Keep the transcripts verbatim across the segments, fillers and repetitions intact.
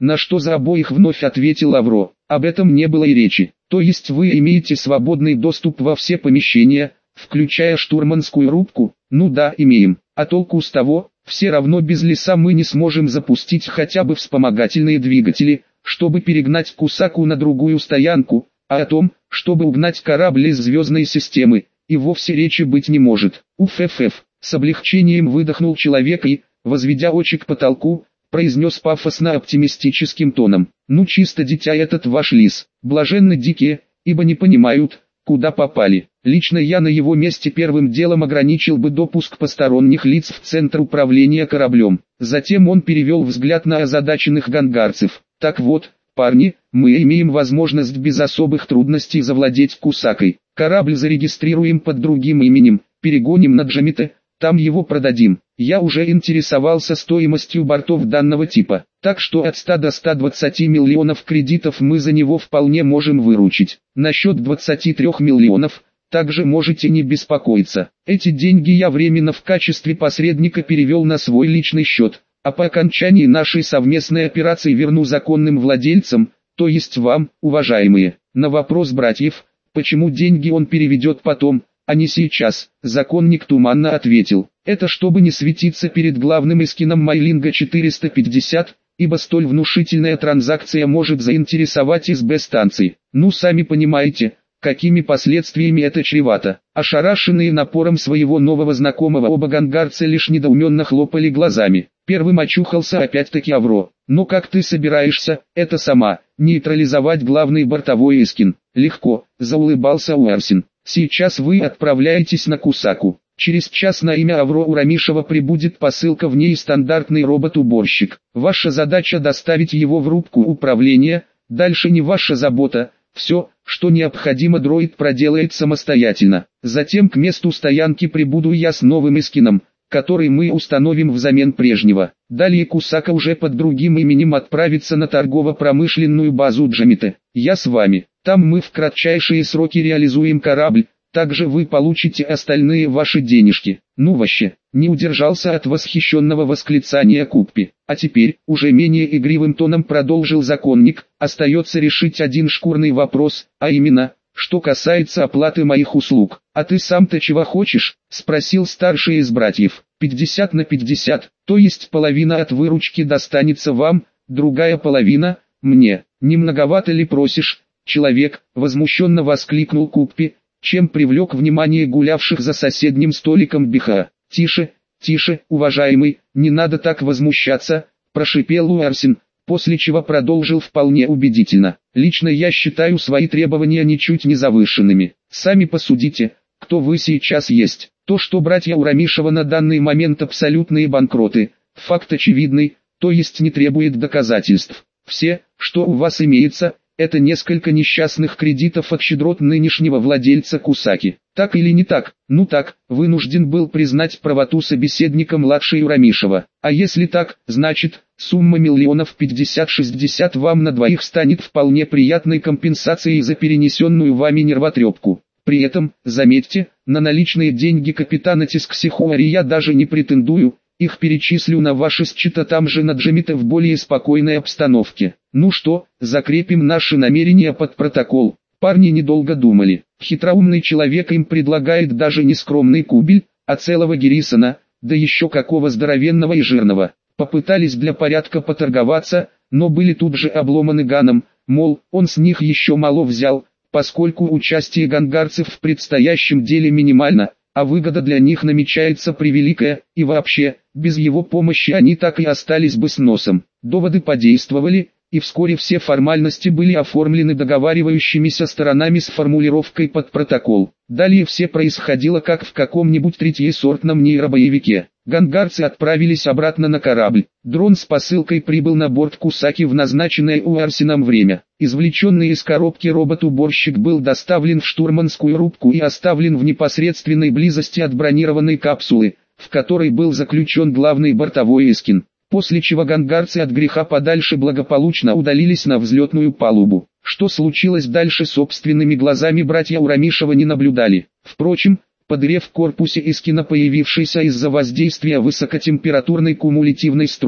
На что за обоих вновь ответил Авро: об этом не было и речи. То есть вы имеете свободный доступ во все помещения, включая штурманскую рубку? Ну да, имеем. А толку с того? Все равно без леса мы не сможем запустить хотя бы вспомогательные двигатели, чтобы перегнать Кусаку на другую стоянку, а о том, чтобы угнать корабль из звездной системы, и вовсе речи быть не может. Уф-ф-ф, с облегчением выдохнул человек и, возведя очи к потолку, произнес пафосно-оптимистическим тоном: ну чисто дитя этот ваш лис, блаженны дикие, ибо не понимают, куда попали. Лично я на его месте первым делом ограничил бы допуск посторонних лиц в центр управления кораблем. Затем он перевел взгляд на озадаченных гангарцев. Так вот, парни, мы имеем возможность без особых трудностей завладеть Кусакой. Корабль зарегистрируем под другим именем, перегоним на Джамите, там его продадим. Я уже интересовался стоимостью бортов данного типа, так что от ста до ста двадцати миллионов кредитов мы за него вполне можем выручить. Насчет двадцати трёх миллионов, также можете не беспокоиться. Эти деньги я временно в качестве посредника перевел на свой личный счет, а по окончании нашей совместной операции верну законным владельцам, то есть вам, уважаемые. На вопрос братьев, почему деньги он переведет потом, а не сейчас, законник туманно ответил: это чтобы не светиться перед главным эскином Майлинга четыреста пятьдесят, ибо столь внушительная транзакция может заинтересовать СБ-станции. Ну сами понимаете, какими последствиями это чревато. Ошарашенные напором своего нового знакомого оба гангарца лишь недоуменно хлопали глазами. Первым очухался опять-таки Авро. Но как ты собираешься, это сама, нейтрализовать главный бортовой эскин? Легко, заулыбался Уэрсин. Сейчас вы отправляетесь на Кусаку. Через час на имя Авро Урамишева прибудет посылка, в ней стандартный робот-уборщик. Ваша задача доставить его в рубку управления, дальше не ваша забота. Все, что необходимо, дроид проделает самостоятельно. Затем к месту стоянки прибуду я с новым эскином, который мы установим взамен прежнего. Далее Кусака уже под другим именем отправится на торгово-промышленную базу Джамите. Я с вами. Там мы в кратчайшие сроки реализуем корабль, также вы получите остальные ваши денежки. Ну вообще, не удержался от восхищенного восклицания Куппи. А теперь, уже менее игривым тоном продолжил законник, остается решить один шкурный вопрос, а именно, что касается оплаты моих услуг. А ты сам-то чего хочешь? Спросил старший из братьев. пятьдесят на пятьдесят, то есть половина от выручки достанется вам, другая половина – мне. Не многовато ли просишь, человек? Возмущенно воскликнул Куппи, чем привлек внимание гулявших за соседним столиком Биха. «Тише, тише, уважаемый, не надо так возмущаться», – прошипел Уэрсин, после чего продолжил вполне убедительно. «Лично я считаю свои требования ничуть не завышенными. Сами посудите, кто вы сейчас есть. То, что братья Урамишева на данный момент абсолютные банкроты, факт очевидный, то есть не требует доказательств. Все, что у вас имеется, это несколько несчастных кредитов от щедрот нынешнего владельца Кусаки. Так или не так? Ну так, вынужден был признать правоту собеседника младшей Урамишева. А если так, значит, сумма миллионов пятьдесят-шестьдесят вам на двоих станет вполне приятной компенсацией за перенесенную вами нервотрепку. При этом, заметьте, на наличные деньги капитана Тисксихуари я даже не претендую, их перечислю на ваши счета там же на Джамите в более спокойной обстановке. Ну что, закрепим наши намерения под протокол. Парни недолго думали. Хитроумный человек им предлагает даже не скромный кубель, а целого Герисона, да еще какого здоровенного и жирного. Попытались для порядка поторговаться, но были тут же обломаны Ганом, мол, он с них еще мало взял, поскольку участие гангарцев в предстоящем деле минимально, а выгода для них намечается превеликая, и вообще, без его помощи они так и остались бы с носом. Доводы подействовали, и вскоре все формальности были оформлены договаривающимися сторонами с формулировкой под протокол. Далее все происходило как в каком-нибудь третьесортном нейробоевике. Гангарцы отправились обратно на корабль. Дрон с посылкой прибыл на борт Кусаки в назначенное Уэрсином время. Извлеченный из коробки робот-уборщик был доставлен в штурманскую рубку и оставлен в непосредственной близости от бронированной капсулы, в которой был заключен главный бортовой эскин. После чего гангарцы от греха подальше благополучно удалились на взлетную палубу. Что случилось дальше, собственными глазами братья Урамишева не наблюдали. Впрочем, подогрев в корпусе эскина, появившийся из-за воздействия высокотемпературной кумулятивной струи,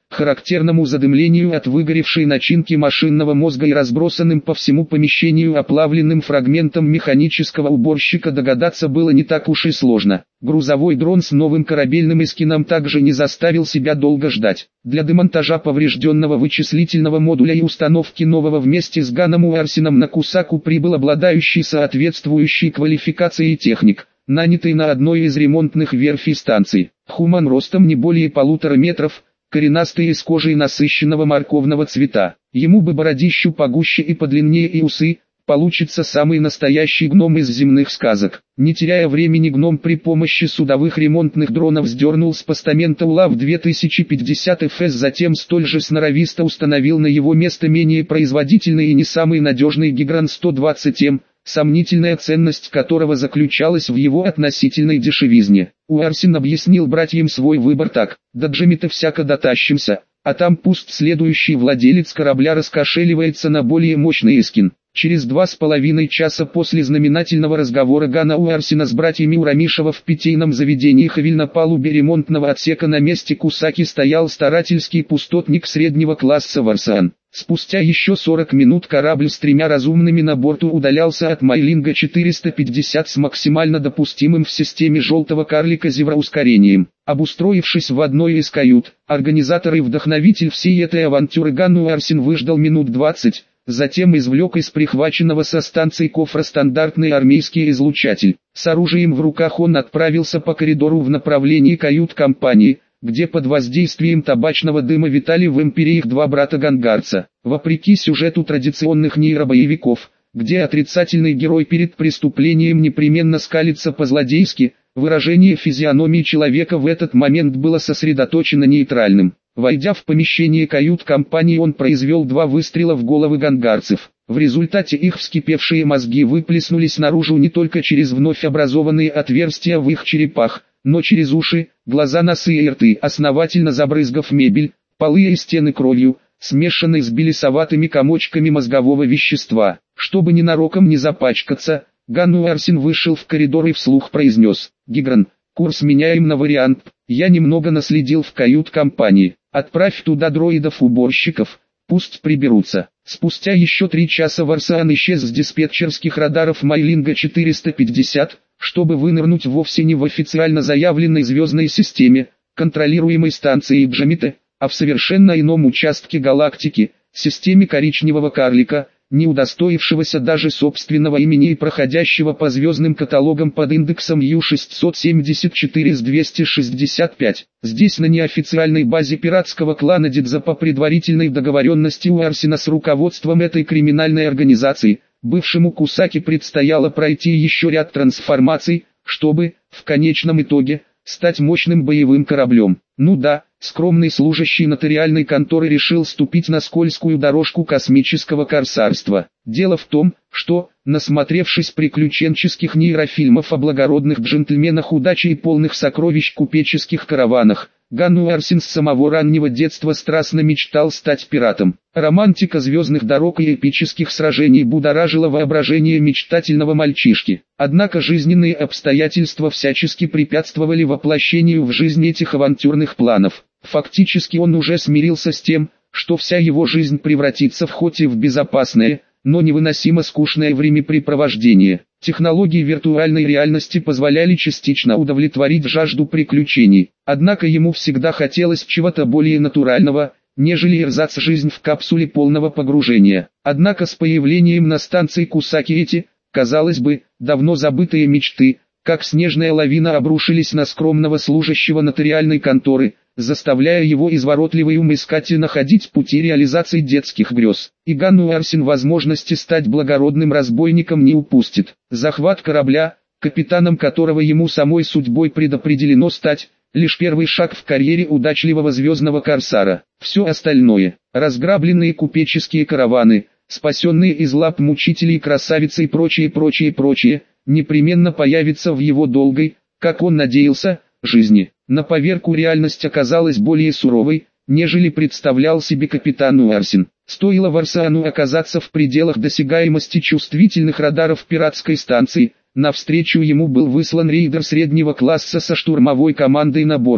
характерному задымлению от выгоревшей начинки машинного мозга и разбросанным по всему помещению оплавленным фрагментам механического уборщика, догадаться было не так уж и сложно. Грузовой дрон с новым корабельным эскином также не заставил себя долго ждать. Для демонтажа поврежденного вычислительного модуля и установки нового вместе с Ганом Уэрсином на Кусаку прибыл обладающий соответствующей квалификацией техник, нанятый на одной из ремонтных верфей станций. Хуман ростом не более полутора метров, коренастый и с кожей насыщенного морковного цвета. Ему бы бородищу погуще и подлиннее и усы, получится самый настоящий гном из земных сказок. Не теряя времени, гном при помощи судовых ремонтных дронов сдернул с постамента УЛАВ две тысячи пятьдесят эф эс, затем столь же сноровисто установил на его место менее производительный и не самый надежный Гигран сто двадцать эм, сомнительная ценность которого заключалась в его относительной дешевизне. Уэрсин объяснил братьям свой выбор так: до Джемита всяко дотащимся, а там пусть следующий владелец корабля раскошеливается на более мощный эскин. Через два с половиной часа после знаменательного разговора Гана Уэрсина с братьями Урамишева в питейном заведении Хавиль на палубе ремонтного отсека на месте Кусаки стоял старательский пустотник среднего класса Варсан. Спустя еще сорок минут корабль с тремя разумными на борту удалялся от Майлинга четыреста пятьдесят с максимально допустимым в системе желтого карлика зевроускорением. Обустроившись в одной из кают, организатор и вдохновитель всей этой авантюры Ган Уэрсин выждал минут двадцать, затем извлек из прихваченного со станции кофра стандартный армейский излучатель. С оружием в руках он отправился по коридору в направлении кают-компании, где под воздействием табачного дыма витали в империи их два брата-гангарца. Вопреки сюжету традиционных нейробоевиков, где отрицательный герой перед преступлением непременно скалится по-злодейски, выражение физиономии человека в этот момент было сосредоточено нейтральным. Войдя в помещение кают-компании, он произвел два выстрела в головы гангарцев. В результате их вскипевшие мозги выплеснулись наружу не только через вновь образованные отверстия в их черепах, но через уши, глаза, носы и рты, основательно забрызгав мебель, полы и стены кровью, смешанной с белесоватыми комочками мозгового вещества. Чтобы ненароком не запачкаться, Ган Уэрсин вышел в коридор и вслух произнес: «Гигран, курс меняем на вариант, я немного наследил в кают-компании, отправь туда дроидов-уборщиков, пусть приберутся». Спустя еще три часа Варсан исчез с диспетчерских радаров Майлинга четыреста пятьдесят, чтобы вынырнуть вовсе не в официально заявленной звездной системе, контролируемой станцией Джемита, а в совершенно ином участке галактики, системе коричневого карлика, не удостоившегося даже собственного имени и проходящего по звездным каталогам под индексом Ю шестьсот семьдесят четыре с двести шестьдесят пять. Здесь на неофициальной базе пиратского клана Дидза по предварительной договоренности Уэрсина с руководством этой криминальной организации, бывшему Кусаки предстояло пройти еще ряд трансформаций, чтобы, в конечном итоге, стать мощным боевым кораблем. Ну да, скромный служащий нотариальной конторы решил ступить на скользкую дорожку космического корсарства. Дело в том, что, насмотревшись приключенческих нейрофильмов о благородных джентльменах удачи и полных сокровищ купеческих караванах, Ган Уэрсин с самого раннего детства страстно мечтал стать пиратом. Романтика звездных дорог и эпических сражений будоражила воображение мечтательного мальчишки. Однако жизненные обстоятельства всячески препятствовали воплощению в жизнь этих авантюрных планов. Фактически он уже смирился с тем, что вся его жизнь превратится в хоть и в безопасное, но невыносимо скучное времяпрепровождение. Технологии виртуальной реальности позволяли частично удовлетворить жажду приключений, однако ему всегда хотелось чего-то более натурального, нежели эрзац жизнь в капсуле полного погружения. Однако с появлением на станции Кусаки эти, казалось бы, давно забытые мечты, как снежная лавина, обрушились на скромного служащего нотариальной конторы, заставляя его изворотливый ум искать и находить пути реализации детских грез. И Ган Уэрсин возможности стать благородным разбойником не упустит. Захват корабля, капитаном которого ему самой судьбой предопределено стать, лишь первый шаг в карьере удачливого звездного корсара. Все остальное, разграбленные купеческие караваны, спасенные из лап мучителей красавицы и прочее, прочее, прочее, непременно появится в его долгой, как он надеялся, жизни. На поверку реальность оказалась более суровой, нежели представлял себе капитан Уэрсин. Стоило Варсану оказаться в пределах досягаемости чувствительных радаров пиратской станции, навстречу ему был выслан рейдер среднего класса со штурмовой командой на борту.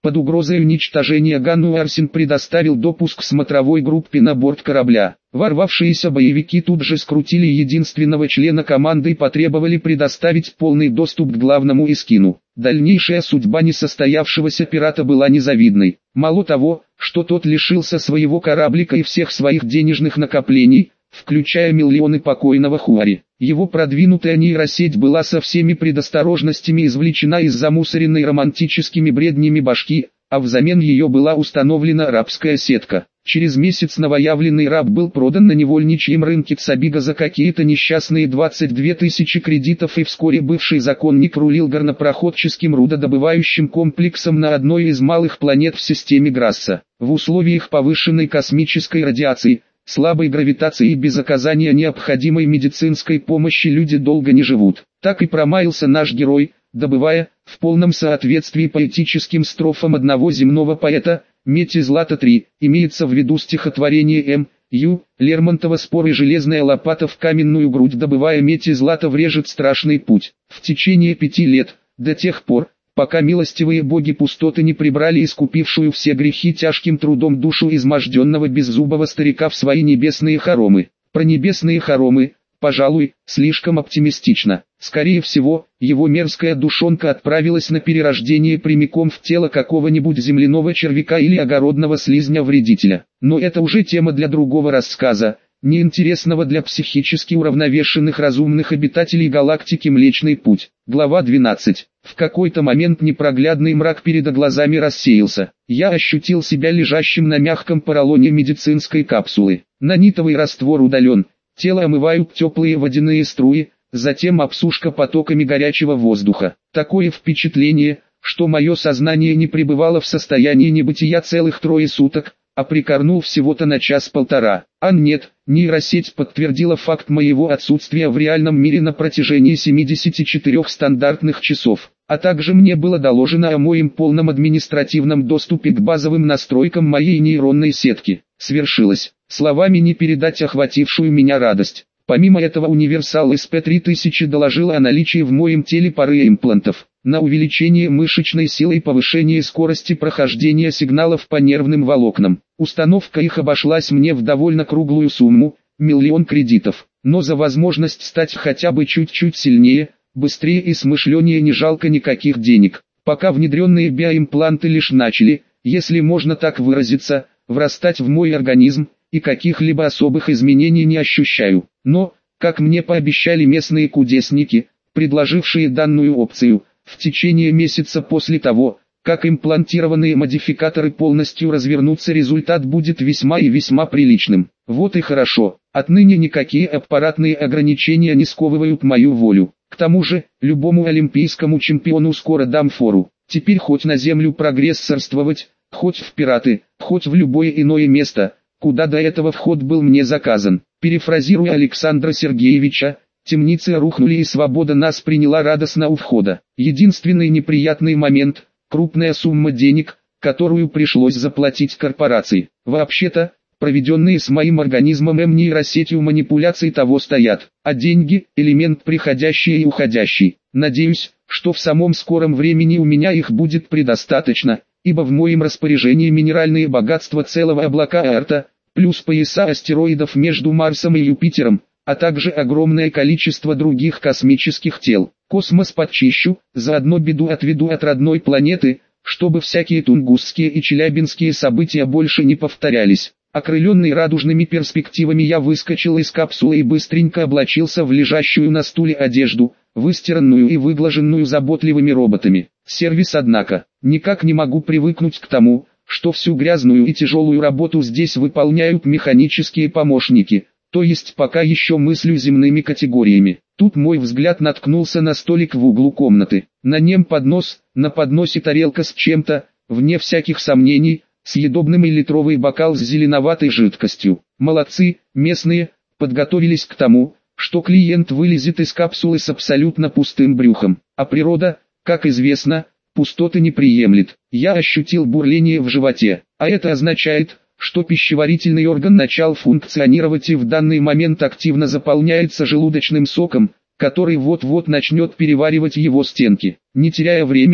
Под угрозой уничтожения Ганну Арсен предоставил допуск смотровой группе на борт корабля. Ворвавшиеся боевики тут же скрутили единственного члена команды и потребовали предоставить полный доступ к главному эскину. Дальнейшая судьба несостоявшегося пирата была незавидной. Мало того, что тот лишился своего кораблика и всех своих денежных накоплений, включая миллионы покойного Хуари, его продвинутая нейросеть была со всеми предосторожностями извлечена из замусоренной романтическими бреднями башки, а взамен ее была установлена рабская сетка. Через месяц новоявленный раб был продан на невольничьем рынке Цабига за какие-то несчастные двадцать две тысячи кредитов, и вскоре бывший законник рулил горнопроходческим рудодобывающим комплексом на одной из малых планет в системе Грасса. В условиях повышенной космической радиации, слабой гравитации и без оказания необходимой медицинской помощи люди долго не живут. Так и промаялся наш герой, добывая, в полном соответствии поэтическим строфам одного земного поэта, медь и злато три, имеется в виду стихотворение М. Ю. Лермонтова «Спор и железная лопата в каменную грудь, добывая медь и злато врежет страшный путь». В течение пяти лет, до тех пор, пока милостивые боги пустоты не прибрали искупившую все грехи тяжким трудом душу изможденного беззубого старика в свои небесные хоромы. Про небесные хоромы, пожалуй, слишком оптимистично. Скорее всего, его мерзкая душонка отправилась на перерождение прямиком в тело какого-нибудь земляного червяка или огородного слизня-вредителя. Но это уже тема для другого рассказа, неинтересного для психически уравновешенных разумных обитателей галактики Млечный Путь. Глава двенадцать. В какой-то момент непроглядный мрак перед глазами рассеялся. Я ощутил себя лежащим на мягком поролоне медицинской капсулы. Нанитовый раствор удален, тело омывают теплые водяные струи, затем обсушка потоками горячего воздуха. Такое впечатление, что мое сознание не пребывало в состоянии небытия целых трое суток, а прикорнул всего-то на час-полтора. А нет, нейросеть подтвердила факт моего отсутствия в реальном мире на протяжении семидесяти четырёх стандартных часов. А также мне было доложено о моем полном административном доступе к базовым настройкам моей нейронной сетки. Свершилось. Словами не передать охватившую меня радость. Помимо этого универсал эс пэ три тысячи доложил о наличии в моем теле пары имплантов на увеличение мышечной силы и повышение скорости прохождения сигналов по нервным волокнам. Установка их обошлась мне в довольно круглую сумму, миллион кредитов. Но за возможность стать хотя бы чуть-чуть сильнее, быстрее и смышленнее не жалко никаких денег. Пока внедренные биоимпланты лишь начали, если можно так выразиться, врастать в мой организм, и каких-либо особых изменений не ощущаю. Но, как мне пообещали местные кудесники, предложившие данную опцию, в течение месяца после того, как имплантированные модификаторы полностью развернутся, результат будет весьма и весьма приличным. Вот и хорошо, отныне никакие аппаратные ограничения не сковывают мою волю. К тому же, любому олимпийскому чемпиону скоро дам фору. Теперь хоть на землю прогрессорствовать, хоть в пираты, хоть в любое иное место, куда до этого вход был мне заказан. Перефразируя Александра Сергеевича, темницы рухнули и свобода нас приняла радостно у входа. Единственный неприятный момент – крупная сумма денег, которую пришлось заплатить корпорации. Вообще-то, проведенные с моим организмом М-нейросетью манипуляции того стоят, а деньги – элемент приходящий и уходящий. Надеюсь, что в самом скором времени у меня их будет предостаточно, ибо в моем распоряжении минеральные богатства целого облака Арта, плюс пояса астероидов между Марсом и Юпитером, а также огромное количество других космических тел. Космос подчищу, заодно беду отведу от родной планеты, чтобы всякие тунгусские и челябинские события больше не повторялись. Окрыленный радужными перспективами я выскочил из капсулы и быстренько облачился в лежащую на стуле одежду, выстиранную и выглаженную заботливыми роботами. Сервис, однако, никак не могу привыкнуть к тому, что всю грязную и тяжелую работу здесь выполняют механические помощники, то есть пока еще мыслю земными категориями. Тут мой взгляд наткнулся на столик в углу комнаты. На нем поднос, на подносе тарелка с чем-то, вне всяких сомнений, съедобным и литровый бокал с зеленоватой жидкостью. Молодцы, местные, подготовились к тому, что клиент вылезет из капсулы с абсолютно пустым брюхом. А природа, как известно, пустоты не приемлет. Я ощутил бурление в животе, а это означает, что пищеварительный орган начал функционировать и в данный момент активно заполняется желудочным соком, который вот-вот начнет переваривать его стенки. Не теряя времени,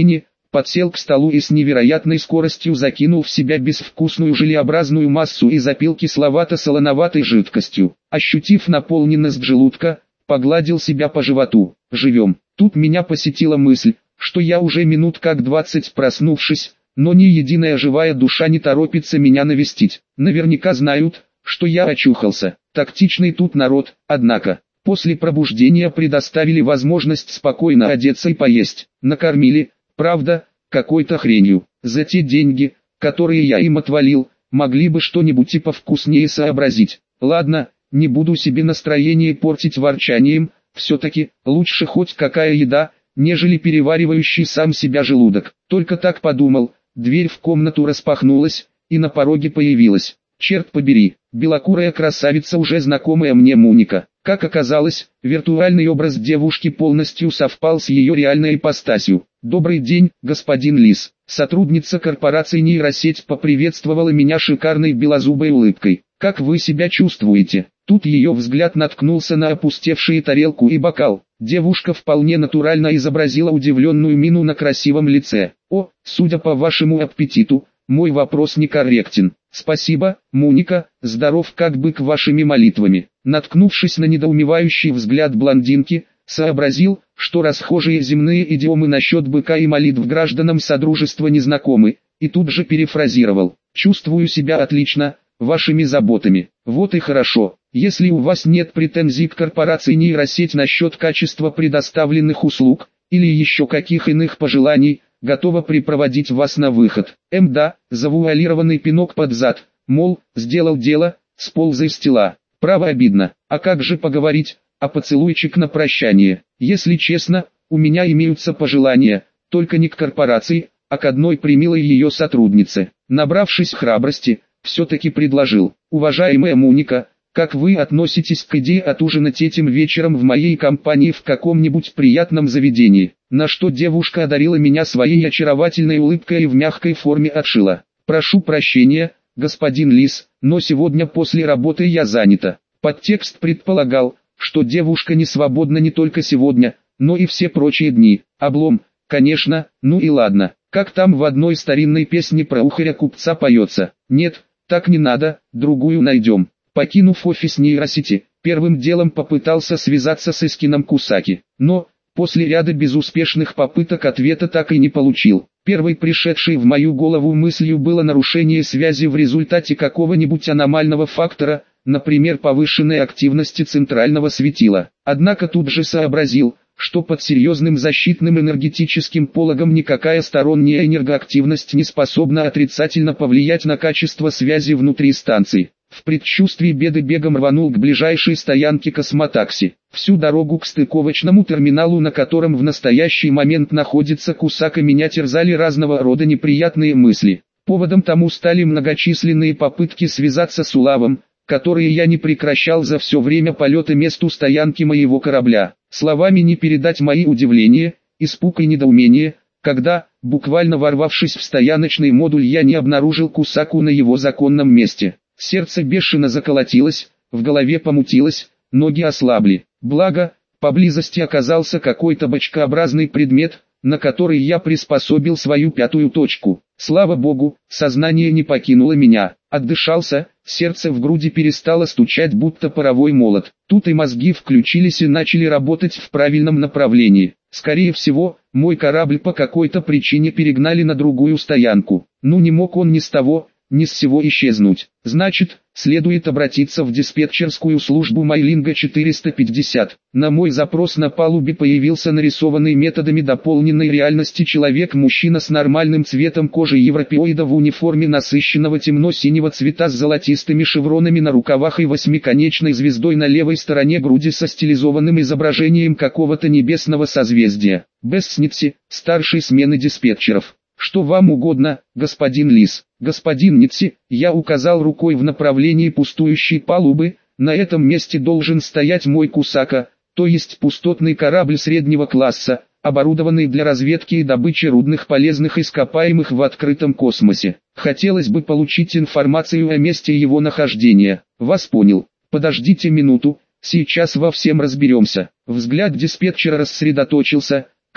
подсел к столу и с невероятной скоростью закинул в себя безвкусную желеобразную массу и запил кисловато-солоноватой жидкостью. Ощутив наполненность желудка, погладил себя по животу. Живем. Тут меня посетила мысль, что я уже минут как двадцать проснувшись, но ни единая живая душа не торопится меня навестить. Наверняка знают, что я очухался. Тактичный тут народ, однако. После пробуждения предоставили возможность спокойно одеться и поесть. Накормили, правда, какой-то хренью. За те деньги, которые я им отвалил, могли бы что-нибудь и повкуснее сообразить. Ладно, не буду себе настроение портить ворчанием, все-таки лучше хоть какая еда, нежели переваривающий сам себя желудок. Только так подумал, дверь в комнату распахнулась, и на пороге появилась, черт побери, белокурая красавица, уже знакомая мне Муника. Как оказалось, виртуальный образ девушки полностью совпал с ее реальной ипостасью. «Добрый день, господин Лис». Сотрудница корпорации нейросеть поприветствовала меня шикарной белозубой улыбкой. «Как вы себя чувствуете?» Тут ее взгляд наткнулся на опустевшие тарелку и бокал. Девушка вполне натурально изобразила удивленную мину на красивом лице. «О, судя по вашему аппетиту, мой вопрос некорректен. Спасибо, Муника, здоров как бык вашими молитвами». Наткнувшись на недоумевающий взгляд блондинки, сообразил, что расхожие земные идиомы насчет быка и молитв гражданам Содружества незнакомы, и тут же перефразировал: «Чувствую себя отлично, вашими заботами». Вот и хорошо. Если у вас нет претензий к корпорации нейросеть насчет качества предоставленных услуг, или еще каких иных пожеланий, готова припроводить вас на выход. Мда, завуалированный пинок под зад, мол, сделал дело, сползай с тела. Право обидно. А как же поговорить, а поцелуйчик на прощание? Если честно, у меня имеются пожелания, только не к корпорации, а к одной примилой ее сотруднице. Набравшись храбрости, все-таки предложил: «Уважаемая Муника, как вы относитесь к идее отужинать этим вечером в моей компании в каком-нибудь приятном заведении?» На что девушка одарила меня своей очаровательной улыбкой и в мягкой форме отшила: «Прошу прощения, господин Лис, но сегодня после работы я занята». Подтекст предполагал, что девушка не свободна не только сегодня, но и все прочие дни. Облом, конечно, ну и ладно. Как там в одной старинной песне про ухаря-купца поется: «Нет, так не надо, другую найдем». Покинув офис нейросети, первым делом попытался связаться с Искином Кусаки, но, после ряда безуспешных попыток, ответа так и не получил. Первой пришедшей в мою голову мыслью было нарушение связи в результате какого-нибудь аномального фактора, например, повышенной активности центрального светила. Однако тут же сообразил, что под серьезным защитным энергетическим пологом никакая сторонняя энергоактивность не способна отрицательно повлиять на качество связи внутри станции. В предчувствии беды бегом рванул к ближайшей стоянке космотакси. Всю дорогу к стыковочному терминалу, на котором в настоящий момент находится Кусака, меня терзали разного рода неприятные мысли. Поводом тому стали многочисленные попытки связаться с Улавом, которые я не прекращал за все время полета месту стоянки моего корабля. Словами не передать мои удивления, испуг и недоумение, когда, буквально ворвавшись в стояночный модуль, я не обнаружил Кусаку на его законном месте. Сердце бешено заколотилось, в голове помутилось, ноги ослабли. Благо, поблизости оказался какой-то бочкообразный предмет, на который я приспособил свою пятую точку. Слава богу, сознание не покинуло меня. Отдышался, сердце в груди перестало стучать, будто паровой молот. Тут и мозги включились и начали работать в правильном направлении. Скорее всего, мой корабль по какой-то причине перегнали на другую стоянку. Ну не мог он ни с того, ни с сего исчезнуть. Значит, следует обратиться в диспетчерскую службу Майлинга четыреста пятьдесят. На мой запрос на палубе появился нарисованный методами дополненной реальности человек-мужчина с нормальным цветом кожи европеоида в униформе насыщенного темно-синего цвета с золотистыми шевронами на рукавах и восьмиконечной звездой на левой стороне груди со стилизованным изображением какого-то небесного созвездия. Бессници, старшей смены диспетчеров. «Что вам угодно, господин Лис?» «Господин Ницси», я указал рукой в направлении пустующей палубы, «на этом месте должен стоять мой Кусака, то есть пустотный корабль среднего класса, оборудованный для разведки и добычи рудных полезных ископаемых в открытом космосе. Хотелось бы получить информацию о месте его нахождения». «Вас понял. Подождите минуту, сейчас во всем разберемся». Взгляд диспетчера рассредоточился,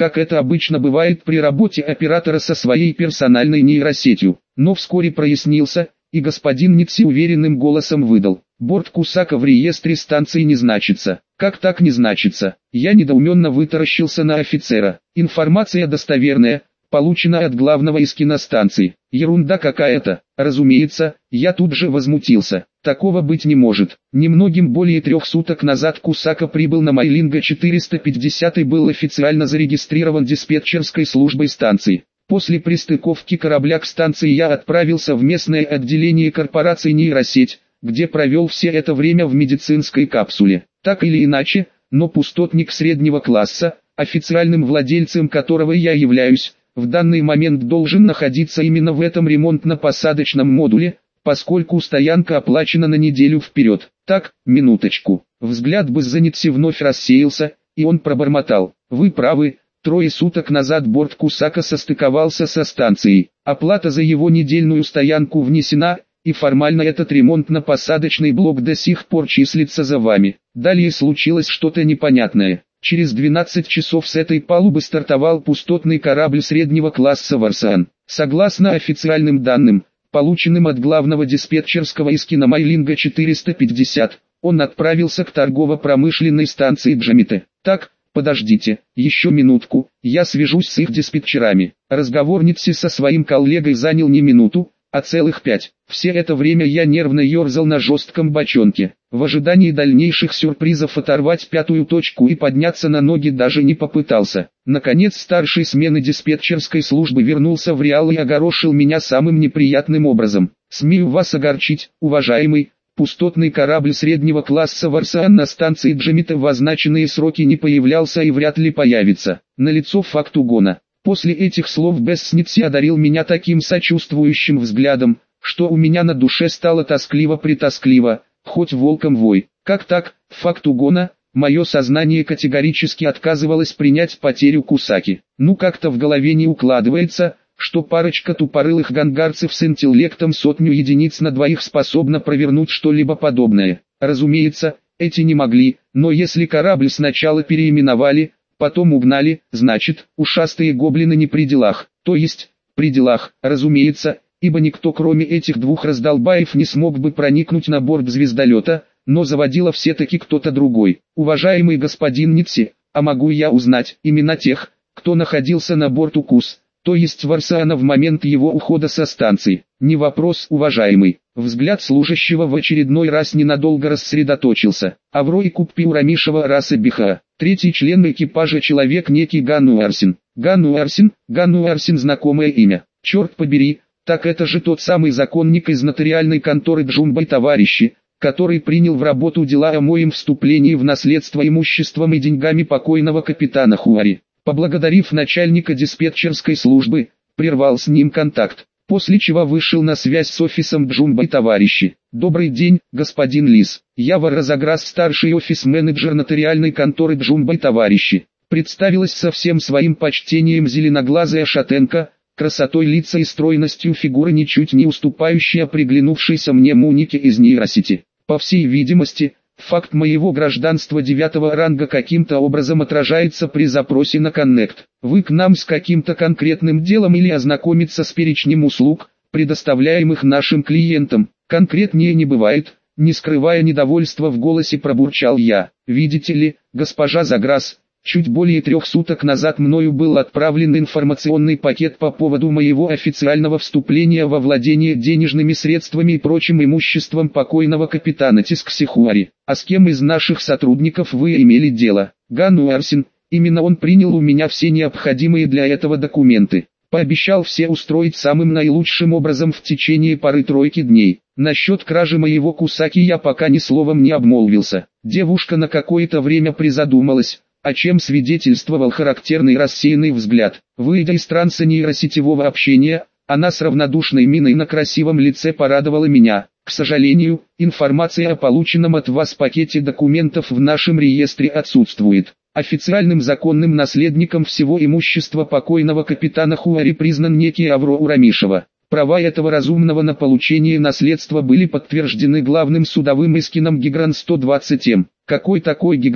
как это обычно бывает при работе оператора со своей персональной нейросетью. Но вскоре прояснился, и господин Ницси уверенным голосом выдал: борт Кусака в реестре станции не значится. Как так не значится? Я недоуменно вытаращился на офицера. Информация достоверная, получена от главного из киностанции. Ерунда какая-то. Разумеется, я тут же возмутился. Такого быть не может. Немногим более трех суток назад Кусака прибыл на Майлинга четыреста пятьдесят и был официально зарегистрирован диспетчерской службой станции. После пристыковки корабля к станции я отправился в местное отделение корпорации «Нейросеть», где провел все это время в медицинской капсуле. Так или иначе, но пустотник среднего класса, официальным владельцем которого я являюсь, в данный момент должен находиться именно в этом ремонтно-посадочном модуле, поскольку стоянка оплачена на неделю вперед. Так, минуточку. Взгляд Баззаници вновь рассеялся, и он пробормотал: «Вы правы, трое суток назад борт Кусака состыковался со станцией. Оплата за его недельную стоянку внесена, и формально этот ремонтно-посадочный блок до сих пор числится за вами». Далее случилось что-то непонятное. Через двенадцать часов с этой палубы стартовал пустотный корабль среднего класса «Варсан». Согласно официальным данным, полученным от главного диспетчерского из киномайлинга четыреста пятьдесят, он отправился к торгово-промышленной станции Джамите. Так, подождите, еще минутку, я свяжусь с их диспетчерами. Разговор Ницси со своим коллегой занял не минуту, а целых пять. Все это время я нервно ерзал на жестком бочонке. В ожидании дальнейших сюрпризов оторвать пятую точку и подняться на ноги даже не попытался. Наконец старший смены диспетчерской службы вернулся в Реал и огорошил меня самым неприятным образом. «Смею вас огорчить, уважаемый, пустотный корабль среднего класса «Варсан» на станции Джамите в означенные сроки не появлялся и вряд ли появится. Налицо факт угона». После этих слов Бессници одарил меня таким сочувствующим взглядом, что у меня на душе стало тоскливо-притоскливо, хоть волком вой. Как так, факт угона? Мое сознание категорически отказывалось принять потерю Кусаки. Ну как-то в голове не укладывается, что парочка тупорылых гангарцев с интеллектом сотню единиц на двоих способна провернуть что-либо подобное. Разумеется, эти не могли, но если корабль сначала переименовали, потом угнали, значит, ушастые гоблины не при делах, то есть, при делах, разумеется, ибо никто кроме этих двух раздолбаев не смог бы проникнуть на борт звездолета, но заводила все-таки кто-то другой. Уважаемый господин Ницси, а могу я узнать имена тех, кто находился на борту Кус, то есть Варсана в момент его ухода со станции? Не вопрос, уважаемый. Взгляд служащего в очередной раз ненадолго рассредоточился. Авро и Куппи Урамишева раса Биха. Третий член экипажа человек некий Ганну Арсин. Ганну Арсин, Ганну Арсин знакомое имя. Черт побери, так это же тот самый законник из нотариальной конторы Джумбай товарищи, который принял в работу дела о моем вступлении в наследство имуществом и деньгами покойного капитана Хуари. Поблагодарив начальника диспетчерской службы, прервал с ним контакт, после чего вышел на связь с офисом Джумбай товарищи. «Добрый день, господин Лис. Я Варразаграс, старший офис-менеджер нотариальной конторы Джумбай товарищи». Представилась со всем своим почтением зеленоглазая шатенка, красотой лица и стройностью фигуры ничуть не уступающая приглянувшейся мне Мунике из нейросети. По всей видимости, факт моего гражданства девятого ранга каким-то образом отражается при запросе на Коннект. Вы к нам с каким-то конкретным делом или ознакомиться с перечнем услуг, предоставляемых нашим клиентам? Конкретнее не бывает, не скрывая недовольства в голосе пробурчал я. Видите ли, госпожа Заграс, чуть более трех суток назад мною был отправлен информационный пакет по поводу моего официального вступления во владение денежными средствами и прочим имуществом покойного капитана Тисксихуари. А с кем из наших сотрудников вы имели дело? Ганну Арсин, именно он принял у меня все необходимые для этого документы. Пообещал все устроить самым наилучшим образом в течение пары-тройки дней. Насчет кражи моего Кусаки я пока ни словом не обмолвился. Девушка на какое-то время призадумалась, о чем свидетельствовал характерный рассеянный взгляд. Выйдя из транса нейросетевого общения, она с равнодушной миной на красивом лице порадовала меня. К сожалению, информация о полученном от вас пакете документов в нашем реестре отсутствует. Официальным законным наследником всего имущества покойного капитана Хуари признан некий Авро Урамишева. Права этого разумного на получение наследства были подтверждены главным судовым искином Гигран сто двадцать М. Какой такой Гигран?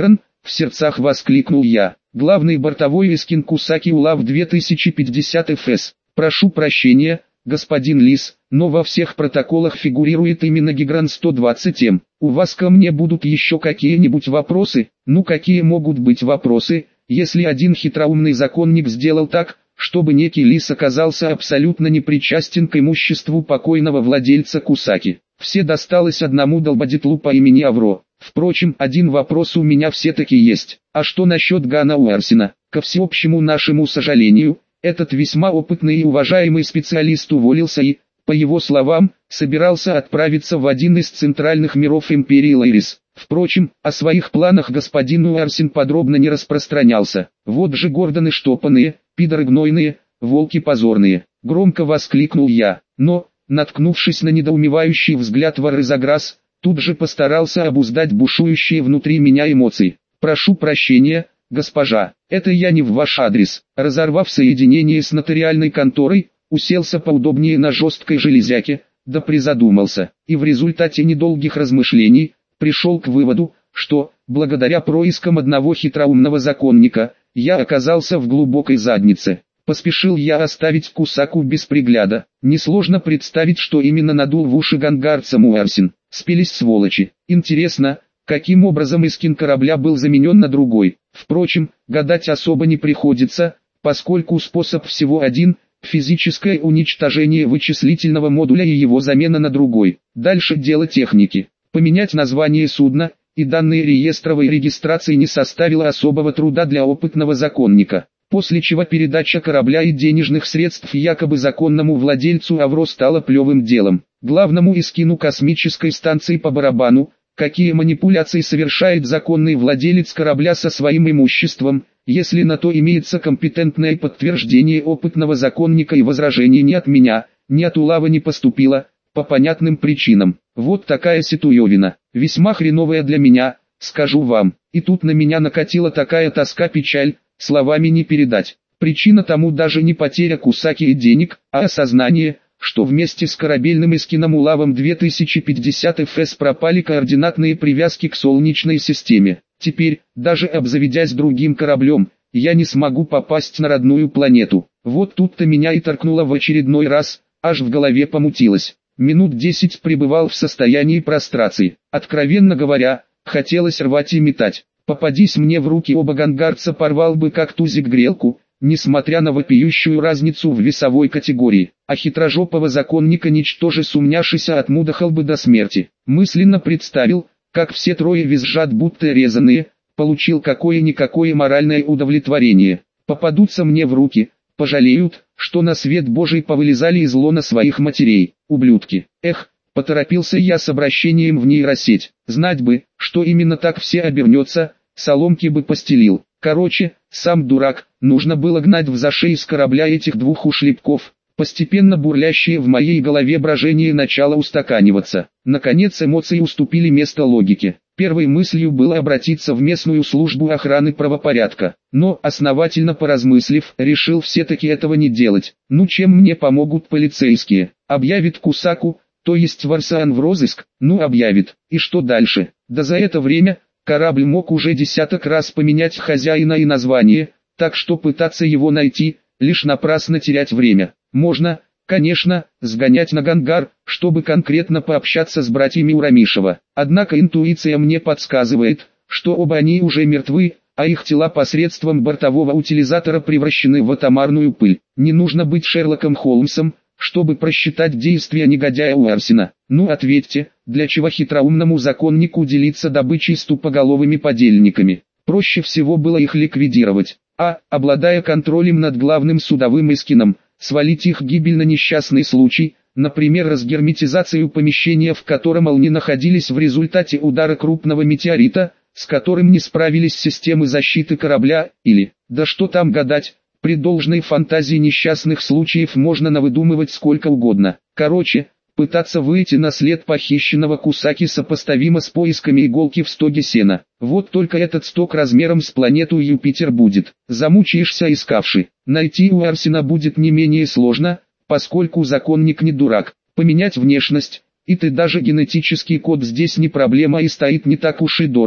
В сердцах воскликнул я. Главный бортовой Искин Кусаки УЛАВ две тысячи пятьдесят эф эс. Прошу прощения, господин Лис, но во всех протоколах фигурирует именно Гигран сто двадцать эм. У вас ко мне будут еще какие-нибудь вопросы? Ну какие могут быть вопросы, если один хитроумный законник сделал так, чтобы некий Лис оказался абсолютно непричастен к имуществу покойного владельца Кусаки? Все досталось одному долбодятлу по имени Авро. Впрочем, один вопрос у меня все-таки есть. А что насчет Гана Уэрсина? Ко всеобщему нашему сожалению, этот весьма опытный и уважаемый специалист уволился и, по его словам, собирался отправиться в один из центральных миров Империи Лейрис. Впрочем, о своих планах господин Уэрсин подробно не распространялся. Вот же Гордоны штопанные, пидоры гнойные, волки позорные. Громко воскликнул я, но, наткнувшись на недоумевающий взгляд Варызаграс, тут же постарался обуздать бушующие внутри меня эмоции. «Прошу прощения, госпожа, это я не в ваш адрес». Разорвав соединение с нотариальной конторой, уселся поудобнее на жесткой железяке, да призадумался, и в результате недолгих размышлений, пришел к выводу, что, благодаря проискам одного хитроумного законника, я оказался в глубокой заднице. Поспешил я оставить Кусаку без пригляда. Несложно представить, что именно надул в уши гангарцам Уэрсин. Спелись сволочи. Интересно, каким образом Искин корабля был заменен на другой. Впрочем, гадать особо не приходится, поскольку способ всего один – физическое уничтожение вычислительного модуля и его замена на другой. Дальше дело техники. Поменять название судна и данные реестровой регистрации не составило особого труда для опытного законника. После чего передача корабля и денежных средств якобы законному владельцу Авро стала плевым делом. Главному Искину космической станции по барабану, какие манипуляции совершает законный владелец корабля со своим имуществом, если на то имеется компетентное подтверждение опытного законника и возражений ни от меня, ни от УЛАВа не поступило, по понятным причинам. Вот такая ситуевина, весьма хреновая для меня, скажу вам. И тут на меня накатила такая тоска-печаль, словами не передать. Причина тому даже не потеря Кусаки и денег, а осознание, что вместе с корабельным Искином УЛАВом две тысячи пятьдесят эф эс пропали координатные привязки к Солнечной системе. Теперь, даже обзаведясь другим кораблем, я не смогу попасть на родную планету. Вот тут-то меня и торкнуло в очередной раз, аж в голове помутилось. Минут десять пребывал в состоянии прострации. Откровенно говоря, хотелось рвать и метать. Попадись мне в руки оба гангарца, порвал бы как тузик грелку, несмотря на вопиющую разницу в весовой категории. А хитрожопого законника ничтоже сумняшися отмудохал бы до смерти. Мысленно представил, как все трое визжат будто резаные, получил какое-никакое моральное удовлетворение. Попадутся мне в руки, пожалеют, что на свет Божий повылезали из лона своих матерей, ублюдки. Эх, поторопился я с обращением в нейросеть. Знать бы, что именно так все обернется, соломки бы постелил. Короче, сам дурак, нужно было гнать в зашей с корабля этих двух ушлепков. Постепенно бурлящие в моей голове брожение начало устаканиваться. Наконец эмоции уступили место логике. Первой мыслью было обратиться в местную службу охраны правопорядка. Но, основательно поразмыслив, решил все-таки этого не делать. Ну чем мне помогут полицейские? Объявит Кусаку, то есть Варсаан в розыск, ну объявит. И что дальше? Да за это время, корабль мог уже десяток раз поменять хозяина и название, так что пытаться его найти, лишь напрасно терять время. Можно, конечно, сгонять на Гангар, чтобы конкретно пообщаться с братьями Урамишева. Однако интуиция мне подсказывает, что оба они уже мертвы, а их тела посредством бортового утилизатора превращены в атомарную пыль. Не нужно быть Шерлоком Холмсом, чтобы просчитать действия негодяя Уэрсина. Ну ответьте, для чего хитроумному законнику делиться добычей с тупоголовыми подельниками? Проще всего было их ликвидировать, а, обладая контролем над главным судовым Искином, свалить их гибель на несчастный случай, например разгерметизацию помещения, в котором они находились в результате удара крупного метеорита, с которым не справились системы защиты корабля, или, да что там гадать, при должной фантазии несчастных случаев можно навыдумывать сколько угодно. Короче, пытаться выйти на след похищенного Кусаки сопоставимо с поисками иголки в стоге сена. Вот только этот сток размером с планету Юпитер будет. Замучаешься искавши. Найти Уэрсина будет не менее сложно, поскольку законник не дурак. Поменять внешность, и ты даже генетический код здесь не проблема и стоит не так уж и дорого.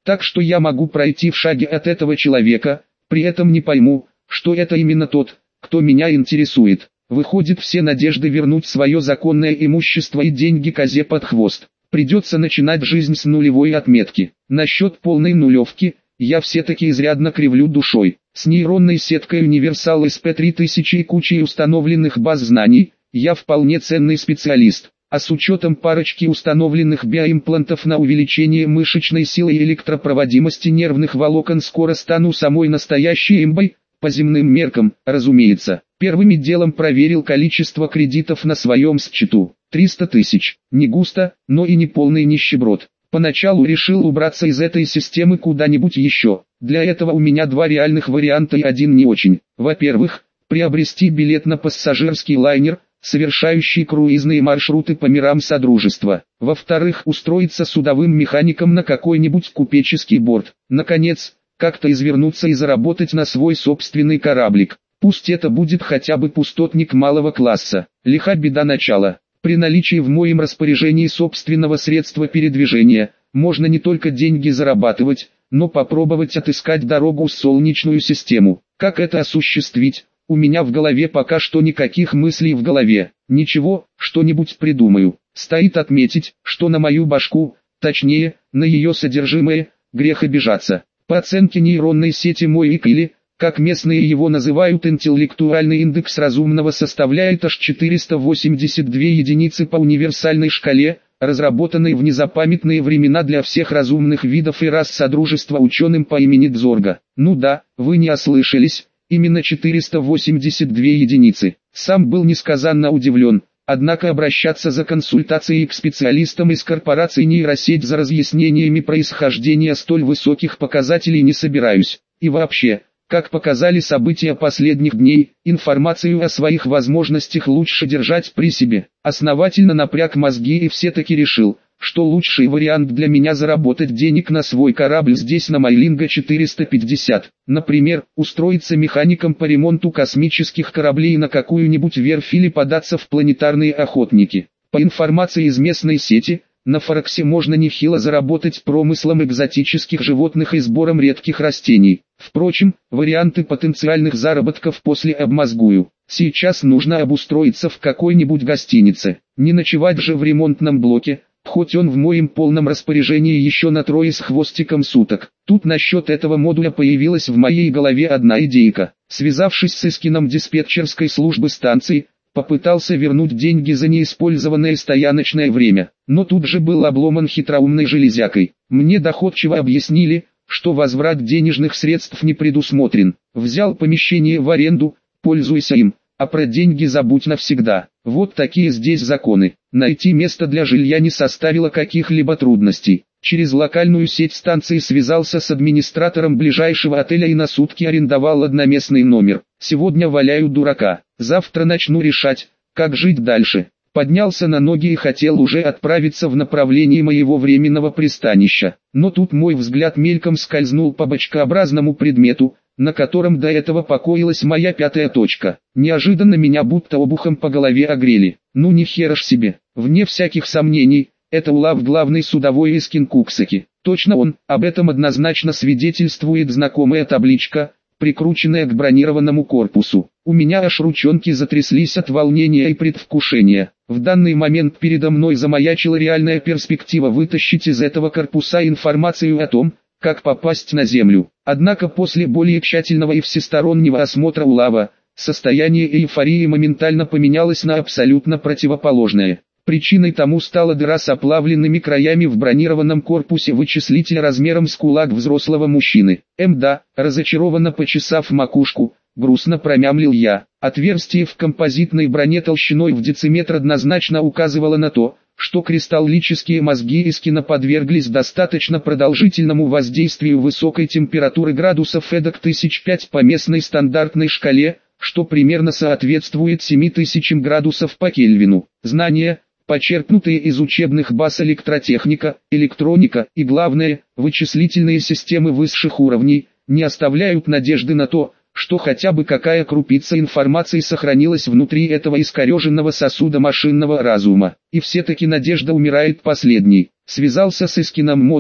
Так что я могу пройти в шаге от этого человека, при этом не пойму, что это именно тот, кто меня интересует. Выходит, все надежды вернуть свое законное имущество и деньги козе под хвост. Придется начинать жизнь с нулевой отметки. Насчет полной нулевки, я все-таки изрядно кривлю душой. С нейронной сеткой Universal эс пи три тысячи и кучей установленных баз знаний, я вполне ценный специалист. А с учетом парочки установленных биоимплантов на увеличение мышечной силы и электропроводимости нервных волокон скоро стану самой настоящей имбой, по земным меркам, разумеется. Первым делом проверил количество кредитов на своем счету. триста тысяч. Не густо, но и не полный нищеброд. Поначалу решил убраться из этой системы куда-нибудь еще. Для этого у меня два реальных варианта и один не очень. Во-первых, приобрести билет на пассажирский лайнер, совершающий круизные маршруты по мирам Содружества. Во-вторых, устроиться судовым механиком на какой-нибудь купеческий борт. Наконец, как-то извернуться и заработать на свой собственный кораблик. Пусть это будет хотя бы пустотник малого класса. Лиха беда начала. При наличии в моем распоряжении собственного средства передвижения, можно не только деньги зарабатывать, но попробовать отыскать дорогу в Солнечную систему. Как это осуществить? У меня в голове пока что никаких мыслей в голове. Ничего, что-нибудь придумаю. Стоит отметить, что на мою башку, точнее, на ее содержимое, грех обижаться. По оценке нейронной сети мой ай кью, или, как местные его называют, интеллектуальный индекс разумного составляет аж четыреста восемьдесят две единицы по универсальной шкале, разработанной в незапамятные времена для всех разумных видов и рас Содружества ученым по имени Дзорга. Ну да, вы не ослышались, именно четыреста восемьдесят две единицы. Сам был несказанно удивлен. Однако обращаться за консультацией к специалистам из корпорации нейросеть за разъяснениями происхождения столь высоких показателей не собираюсь. И вообще, как показали события последних дней, информацию о своих возможностях лучше держать при себе. Основательно напряг мозги и все-таки решил, что лучший вариант для меня заработать денег на свой корабль здесь на Майлинга четыреста пятьдесят. Например, устроиться механиком по ремонту космических кораблей на какую-нибудь верфь или податься в планетарные охотники. По информации из местной сети, на Фараксе можно нехило заработать промыслом экзотических животных и сбором редких растений. Впрочем, варианты потенциальных заработков после обмозгую. Сейчас нужно обустроиться в какой-нибудь гостинице. Не ночевать же в ремонтном блоке, хоть он в моем полном распоряжении еще на трое с хвостиком суток. Тут насчет этого модуля появилась в моей голове одна идейка. Связавшись с Искином диспетчерской службы станции, попытался вернуть деньги за неиспользованное стояночное время, но тут же был обломан хитроумной железякой. Мне доходчиво объяснили, что возврат денежных средств не предусмотрен. Взял помещение в аренду, пользуйся им, а про деньги забудь навсегда. Вот такие здесь законы. Найти место для жилья не составило каких-либо трудностей. Через локальную сеть станции связался с администратором ближайшего отеля и на сутки арендовал одноместный номер. Сегодня валяю дурака, завтра начну решать, как жить дальше. Поднялся на ноги и хотел уже отправиться в направлении моего временного пристанища. Но тут мой взгляд мельком скользнул по бочкообразному предмету, на котором до этого покоилась моя пятая точка. Неожиданно меня будто обухом по голове огрели. Ну ни хера ж себе, вне всяких сомнений, это Улав, главный судовой Искин Куксаки. Точно он, об этом однозначно свидетельствует знакомая табличка, прикрученная к бронированному корпусу. У меня аж ручонки затряслись от волнения и предвкушения. В данный момент передо мной замаячила реальная перспектива вытащить из этого корпуса информацию о том, как попасть на Землю. Однако после более тщательного и всестороннего осмотра Улава, состояние эйфории моментально поменялось на абсолютно противоположное. Причиной тому стала дыра с оплавленными краями в бронированном корпусе вычислителя размером с кулак взрослого мужчины. Мда, разочарованно почесав макушку, грустно промямлил я. Отверстие в композитной броне толщиной в дециметр однозначно указывало на то, что кристаллические мозги Искина подверглись достаточно продолжительному воздействию высокой температуры градусов эдак тысяч пять по местной стандартной шкале, что примерно соответствует семи тысячам градусов по Кельвину. Знания, почерпнутые из учебных баз электротехника, электроника и, главное, вычислительные системы высших уровней, не оставляют надежды на то, что хотя бы какая крупица информации сохранилась внутри этого искореженного сосуда машинного разума. И все-таки надежда умирает последней. Связался с Искином модуля,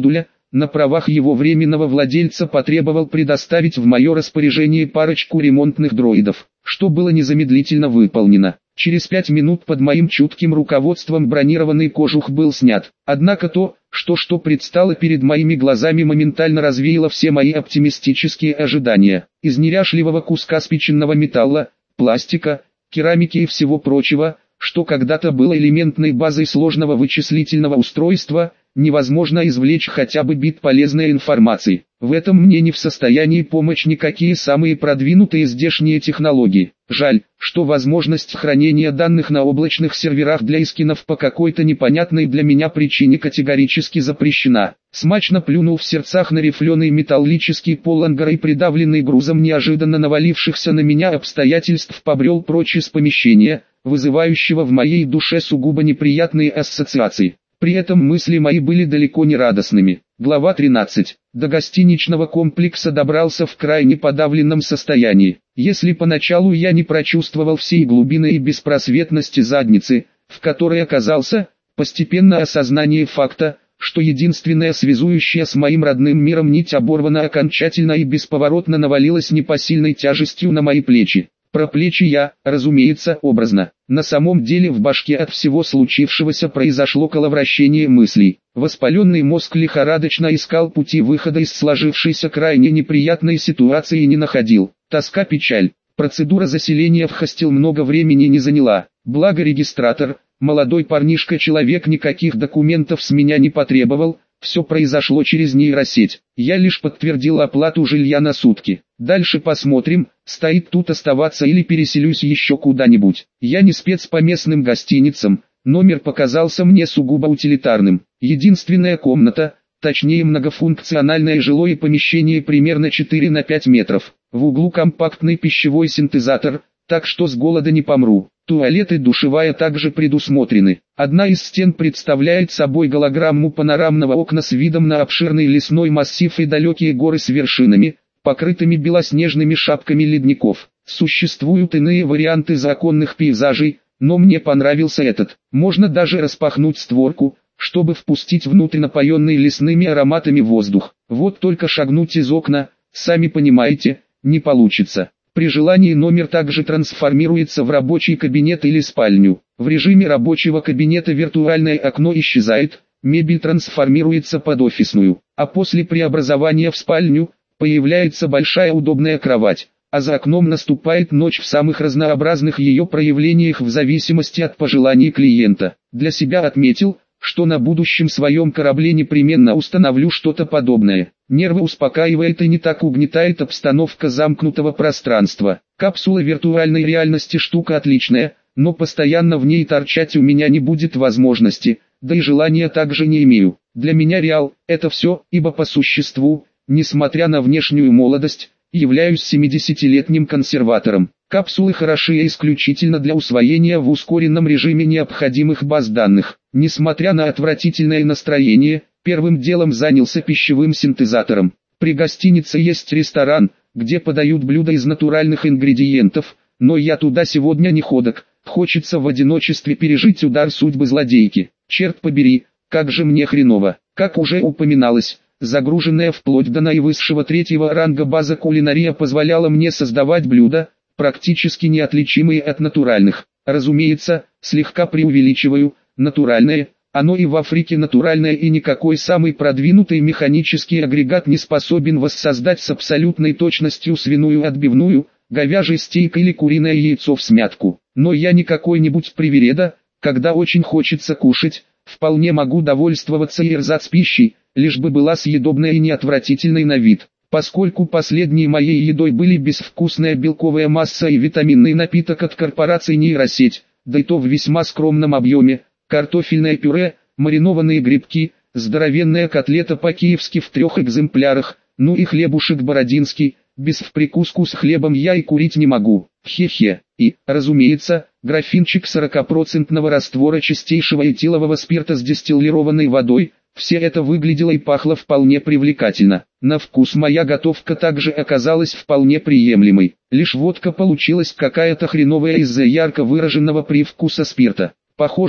на правах его временного владельца потребовал предоставить в мое распоряжение парочку ремонтных дроидов, что было незамедлительно выполнено. Через пять минут под моим чутким руководством бронированный кожух был снят. Однако то, что что предстало перед моими глазами, моментально развеяло все мои оптимистические ожидания. Из неряшливого куска спиченного металла, пластика, керамики и всего прочего, что когда-то было элементной базой сложного вычислительного устройства, невозможно извлечь хотя бы бит полезной информации. В этом мне не в состоянии помочь никакие самые продвинутые здешние технологии. Жаль, что возможность хранения данных на облачных серверах для эскинов по какой-то непонятной для меня причине категорически запрещена. Смачно плюнул в сердцах на рифленый металлический пол ангара и, придавленный грузом неожиданно навалившихся на меня обстоятельств, побрел прочь из помещения, вызывающего в моей душе сугубо неприятные ассоциации. При этом мысли мои были далеко не радостными. Глава тринадцать. До гостиничного комплекса добрался в крайне подавленном состоянии. Если поначалу я не прочувствовал всей глубины и беспросветности задницы, в которой оказался, постепенно осознание факта, что единственная связующая с моим родным миром нить оборвана окончательно и бесповоротно, навалилась непосильной тяжестью на мои плечи. Про плечи я, разумеется, образно. На самом деле в башке от всего случившегося произошло коловращение мыслей. Воспаленный мозг лихорадочно искал пути выхода из сложившейся крайне неприятной ситуации и не находил. Тоска, печаль. Процедура заселения в хостел много времени не заняла. Благо регистратор, молодой парнишка-человек, никаких документов с меня не потребовал. Все произошло через нейросеть. Я лишь подтвердил оплату жилья на сутки. Дальше посмотрим, стоит тут оставаться или переселюсь еще куда-нибудь. Я не спец по местным гостиницам, номер показался мне сугубо утилитарным. Единственная комната, точнее многофункциональное жилое помещение примерно четыре на пять метров. В углу компактный пищевой синтезатор, так что с голода не помру. Туалет и душевая также предусмотрены. Одна из стен представляет собой голограмму панорамного окна с видом на обширный лесной массив и далекие горы с вершинами, покрытыми белоснежными шапками ледников. Существуют иные варианты законных пейзажей, но мне понравился этот. Можно даже распахнуть створку, чтобы впустить внутрь напоенный лесными ароматами воздух. Вот только шагнуть из окна, сами понимаете, не получится. При желании номер также трансформируется в рабочий кабинет или спальню. В режиме рабочего кабинета виртуальное окно исчезает, мебель трансформируется под офисную, а после преобразования в спальню появляется большая удобная кровать, а за окном наступает ночь в самых разнообразных ее проявлениях в зависимости от пожеланий клиента. Для себя отметил, что на будущем своем корабле непременно установлю что-то подобное. Нервы успокаивает и не так угнетает обстановка замкнутого пространства. Капсула виртуальной реальности штука отличная, но постоянно в ней торчать у меня не будет возможности, да и желания также не имею. Для меня реал – это все, ибо по существу, несмотря на внешнюю молодость, являюсь семидесятилетним консерватором. Капсулы хороши исключительно для усвоения в ускоренном режиме необходимых баз данных. Несмотря на отвратительное настроение, первым делом занялся пищевым синтезатором. При гостинице есть ресторан, где подают блюда из натуральных ингредиентов, но я туда сегодня не ходок. Хочется в одиночестве пережить удар судьбы злодейки. Черт побери, как же мне хреново. Как уже упоминалось, загруженная вплоть до наивысшего третьего ранга база кулинария позволяла мне создавать блюда, практически неотличимые от натуральных. Разумеется, слегка преувеличиваю, натуральное, оно и в Африке натуральное, и никакой самый продвинутый механический агрегат не способен воссоздать с абсолютной точностью свиную отбивную, говяжий стейк или куриное яйцо всмятку. Но я не какой-нибудь привереда, когда очень хочется кушать, вполне могу довольствоваться и эрзац-пищей, лишь бы была съедобная и не отвратительной на вид. Поскольку последней моей едой были безвкусная белковая масса и витаминный напиток от корпорации нейросеть, да и то в весьма скромном объеме, картофельное пюре, маринованные грибки, здоровенная котлета по-киевски в трех экземплярах, ну и хлебушек бородинский, без в прикуску с хлебом я и курить не могу, хе-хе. И, разумеется, графинчик сорокапроцентного раствора чистейшего этилового спирта с дистиллированной водой. Все это выглядело и пахло вполне привлекательно. На вкус моя готовка также оказалась вполне приемлемой. Лишь водка получилась какая-то хреновая из-за ярко выраженного привкуса спирта. Похоже,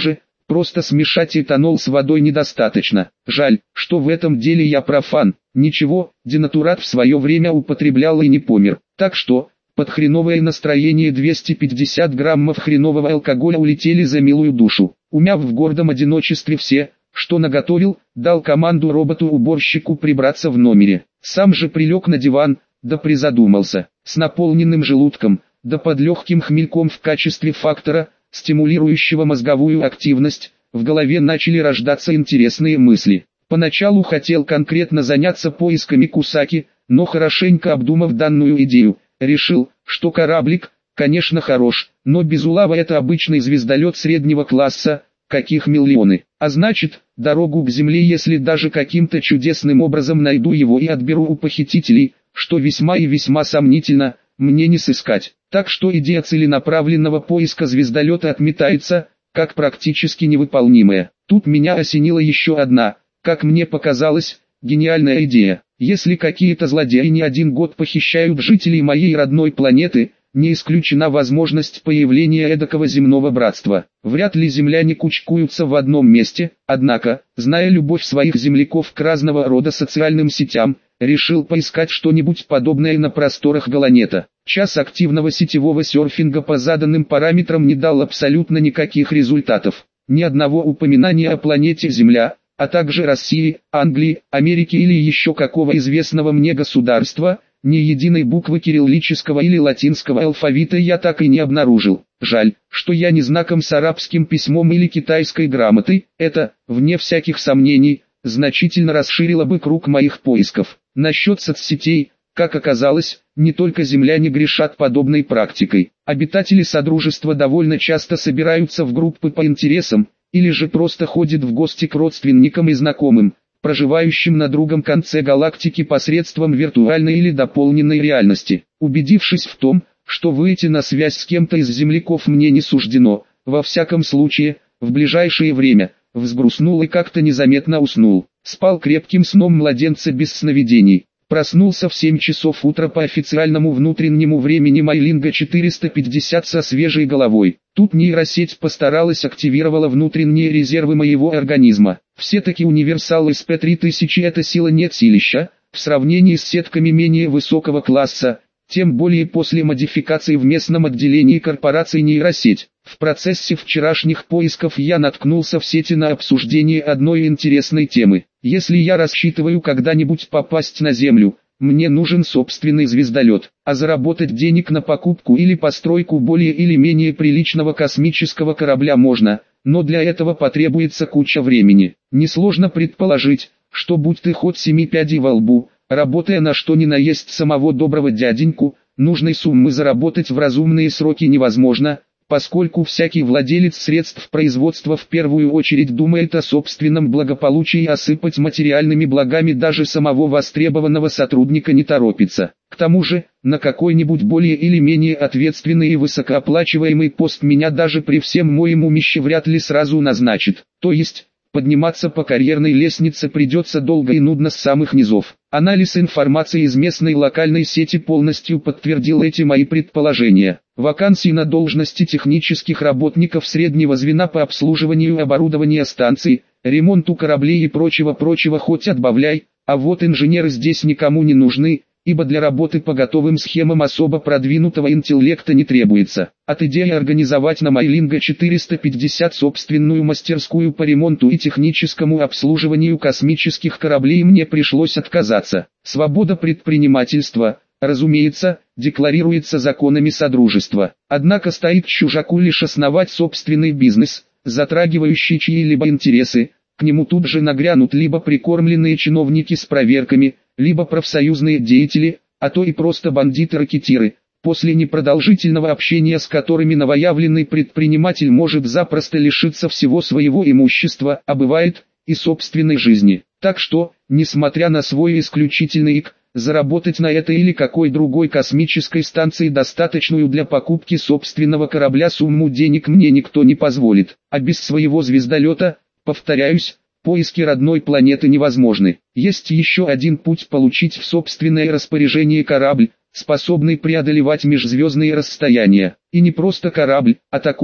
Просто смешать этанол с водой недостаточно. Жаль, что в этом деле я профан. Ничего, денатурат в свое время употреблял и не помер. Так что, под хреновое настроение двести пятьдесят граммов хренового алкоголя улетели за милую душу. Умяв в гордом одиночестве все, что наготовил, дал команду роботу-уборщику прибраться в номере. Сам же прилег на диван, да призадумался. С наполненным желудком, да под легким хмельком в качестве фактора, стимулирующего мозговую активность, в голове начали рождаться интересные мысли. Поначалу хотел конкретно заняться поисками Кусаки, но хорошенько обдумав данную идею, решил, что кораблик, конечно хорош, но Безулава это обычный звездолет среднего класса, каких миллионы. А значит, дорогу к Земле, если даже каким-то чудесным образом найду его и отберу у похитителей, что весьма и весьма сомнительно, мне не сыскать. Так что идея целенаправленного поиска звездолета отметается, как практически невыполнимая. Тут меня осенила еще одна, как мне показалось, гениальная идея. Если какие-то злодеи не один год похищают жителей моей родной планеты, не исключена возможность появления эдакого земного братства. Вряд ли земляне кучкуются в одном месте, однако, зная любовь своих земляков к разного рода социальным сетям, решил поискать что-нибудь подобное на просторах Галанета. Час активного сетевого серфинга по заданным параметрам не дал абсолютно никаких результатов. Ни одного упоминания о планете Земля, а также России, Англии, Америки или еще какого известного мне государства, ни единой буквы кириллического или латинского алфавита я так и не обнаружил. Жаль, что я не знаком с арабским письмом или китайской грамотой, это, вне всяких сомнений, значительно расширило бы круг моих поисков. Насчет соцсетей, как оказалось, не только земляне грешат подобной практикой. Обитатели Содружества довольно часто собираются в группы по интересам, или же просто ходят в гости к родственникам и знакомым, проживающим на другом конце галактики посредством виртуальной или дополненной реальности. Убедившись в том, что выйти на связь с кем-то из земляков мне не суждено, во всяком случае, в ближайшее время, взгрустнул и как-то незаметно уснул. Спал крепким сном младенца без сновидений. Проснулся в семь часов утра по официальному внутреннему времени Майлинга четыреста пятьдесят со свежей головой. Тут нейросеть постаралась, активировала внутренние резервы моего организма. Все-таки универсал эс пи три тысячи это сила нет силища, в сравнении с сетками менее высокого класса, тем более после модификации в местном отделении корпорации нейросеть. В процессе вчерашних поисков я наткнулся в сети на обсуждение одной интересной темы. Если я рассчитываю когда-нибудь попасть на Землю, мне нужен собственный звездолет, а заработать денег на покупку или постройку более или менее приличного космического корабля можно, но для этого потребуется куча времени. Несложно предположить, что будь ты хоть семи пядей во лбу, работая на что ни на есть самого доброго дяденьку, нужной суммы заработать в разумные сроки невозможно, поскольку всякий владелец средств производства в первую очередь думает о собственном благополучии, осыпать материальными благами даже самого востребованного сотрудника не торопится. К тому же, на какой-нибудь более или менее ответственный и высокооплачиваемый пост меня даже при всем моем умище вряд ли сразу назначит, то есть, подниматься по карьерной лестнице придется долго и нудно с самых низов. Анализ информации из местной локальной сети полностью подтвердил эти мои предположения. Вакансий на должности технических работников среднего звена по обслуживанию оборудования станций, ремонту кораблей и прочего-прочего хоть отбавляй, а вот инженеры здесь никому не нужны, ибо для работы по готовым схемам особо продвинутого интеллекта не требуется. От идеи организовать на Майлинга четыреста пятьдесят собственную мастерскую по ремонту и техническому обслуживанию космических кораблей мне пришлось отказаться. Свобода предпринимательства, разумеется, декларируется законами Содружества. Однако стоит чужаку лишь основать собственный бизнес, затрагивающий чьи-либо интересы, к нему тут же нагрянут либо прикормленные чиновники с проверками, либо профсоюзные деятели, а то и просто бандиты-ракетиры, после непродолжительного общения с которыми новоявленный предприниматель может запросто лишиться всего своего имущества, а бывает, и собственной жизни. Так что, несмотря на свой исключительный ИК, заработать на этой или какой другой космической станции достаточную для покупки собственного корабля сумму денег мне никто не позволит, а без своего звездолета, повторяюсь, поиски родной планеты невозможны. Есть еще один путь: получить в собственное распоряжение корабль, способный преодолевать межзвездные расстояния. И не просто корабль, а такой,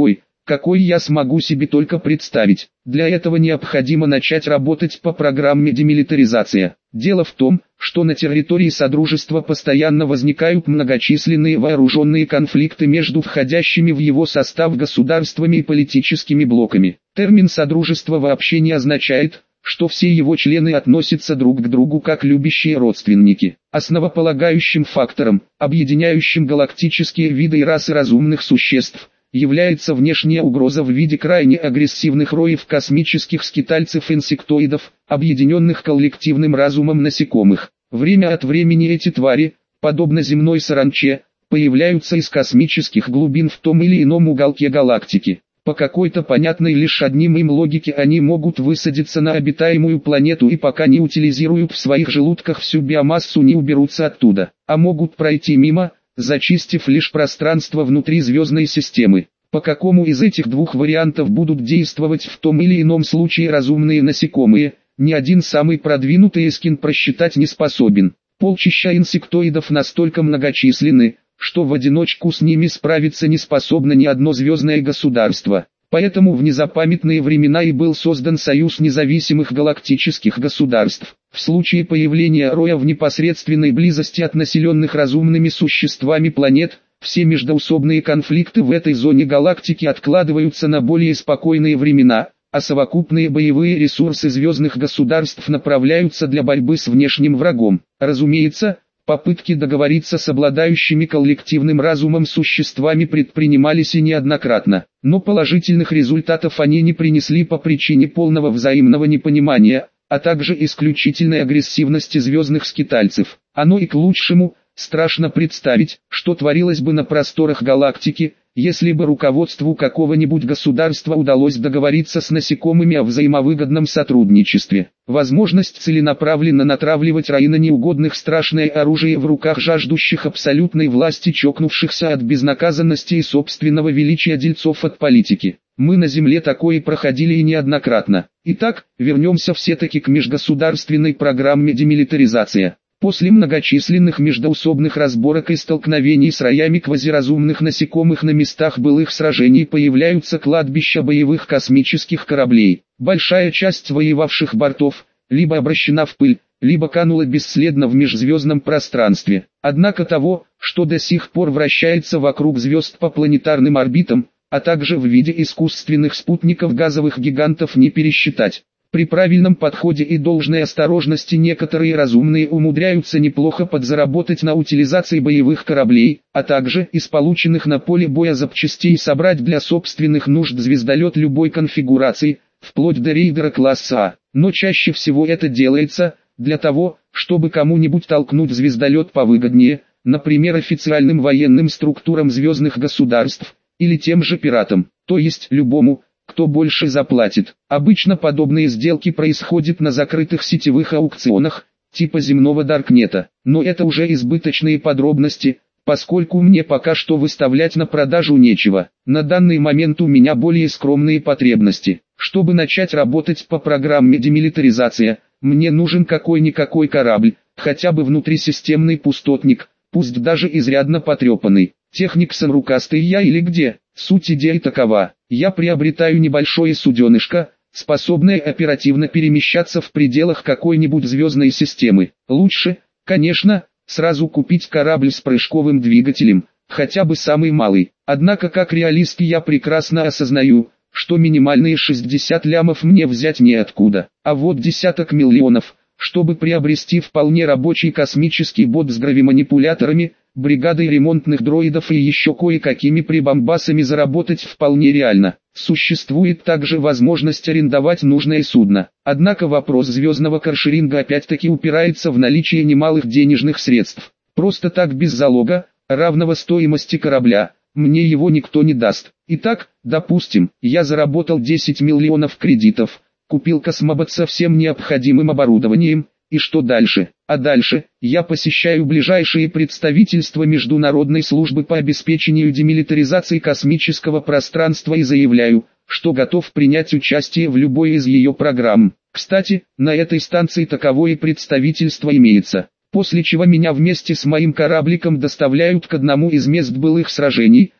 какой я смогу себе только представить. Для этого необходимо начать работать по программе демилитаризация. Дело в том, что на территории Содружества постоянно возникают многочисленные вооруженные конфликты между входящими в его состав государствами и политическими блоками. Термин «Содружество» вообще не означает, что все его члены относятся друг к другу как любящие родственники. Основополагающим фактором, объединяющим галактические виды и расы разумных существ, является внешняя угроза в виде крайне агрессивных роев космических скитальцев-инсектоидов, объединенных коллективным разумом насекомых. Время от времени эти твари, подобно земной саранче, появляются из космических глубин в том или ином уголке галактики. По какой-то понятной лишь одним им логике они могут высадиться на обитаемую планету и пока не утилизируют в своих желудках всю биомассу, не уберутся оттуда, а могут пройти мимо, зачистив лишь пространство внутри звездной системы. По какому из этих двух вариантов будут действовать в том или ином случае разумные насекомые, ни один самый продвинутый эскин просчитать не способен. Полчища инсектоидов настолько многочисленны, что в одиночку с ними справиться не способно ни одно звездное государство. Поэтому в незапамятные времена и был создан Союз независимых галактических государств. В случае появления роя в непосредственной близости от населенных разумными существами планет, все междоусобные конфликты в этой зоне галактики откладываются на более спокойные времена, а совокупные боевые ресурсы звездных государств направляются для борьбы с внешним врагом. Разумеется, попытки договориться с обладающими коллективным разумом существами предпринимались и неоднократно, но положительных результатов они не принесли по причине полного взаимного непонимания, а также исключительной агрессивности звездных скитальцев. Оно и к лучшему. Страшно представить, что творилось бы на просторах галактики, если бы руководству какого-нибудь государства удалось договориться с насекомыми о взаимовыгодном сотрудничестве. Возможность целенаправленно натравливать раи на неугодных страшное оружие в руках жаждущих абсолютной власти чокнувшихся от безнаказанности и собственного величия дельцов от политики. Мы на Земле такое проходили и неоднократно. Итак, вернемся все-таки к межгосударственной программе демилитаризация. После многочисленных междоусобных разборок и столкновений с роями квазиразумных насекомых на местах былых сражений появляются кладбища боевых космических кораблей. Большая часть воевавших бортов, либо обращена в пыль, либо канула бесследно в межзвездном пространстве. Однако того, что до сих пор вращается вокруг звезд по планетарным орбитам, а также в виде искусственных спутников газовых гигантов, не пересчитать. При правильном подходе и должной осторожности некоторые разумные умудряются неплохо подзаработать на утилизации боевых кораблей, а также из полученных на поле боя запчастей собрать для собственных нужд звездолет любой конфигурации, вплоть до рейдера класса А. Но чаще всего это делается для того, чтобы кому-нибудь толкнуть звездолет повыгоднее, например официальным военным структурам звездных государств, или тем же пиратам, то есть любому, кто больше заплатит. Обычно подобные сделки происходят на закрытых сетевых аукционах, типа земного Даркнета. Но это уже избыточные подробности, поскольку мне пока что выставлять на продажу нечего. На данный момент у меня более скромные потребности. Чтобы начать работать по программе демилитаризация, мне нужен какой-никакой корабль, хотя бы внутрисистемный пустотник, пусть даже изрядно потрепанный. Техниксон рукастый я или где? Суть идеи такова. Я приобретаю небольшое суденышко, способное оперативно перемещаться в пределах какой-нибудь звездной системы. Лучше, конечно, сразу купить корабль с прыжковым двигателем, хотя бы самый малый. Однако как реалист я прекрасно осознаю, что минимальные шестьдесят лямов мне взять неоткуда. А вот десяток миллионов, чтобы приобрести вполне рабочий космический бот с гравиманипуляторами, бригадой ремонтных дроидов и еще кое-какими прибамбасами заработать вполне реально. Существует также возможность арендовать нужное судно. Однако вопрос звездного каршеринга опять-таки упирается в наличие немалых денежных средств. Просто так без залога, равного стоимости корабля, мне его никто не даст. Итак, допустим, я заработал десять миллионов кредитов, купил космобот со всем необходимым оборудованием, и что дальше? А дальше, я посещаю ближайшие представительства Международной службы по обеспечению демилитаризации космического пространства и заявляю, что готов принять участие в любой из ее программ. Кстати, на этой станции таковое представительство имеется. После чего меня вместе с моим корабликом доставляют к одному из мест былых сражений,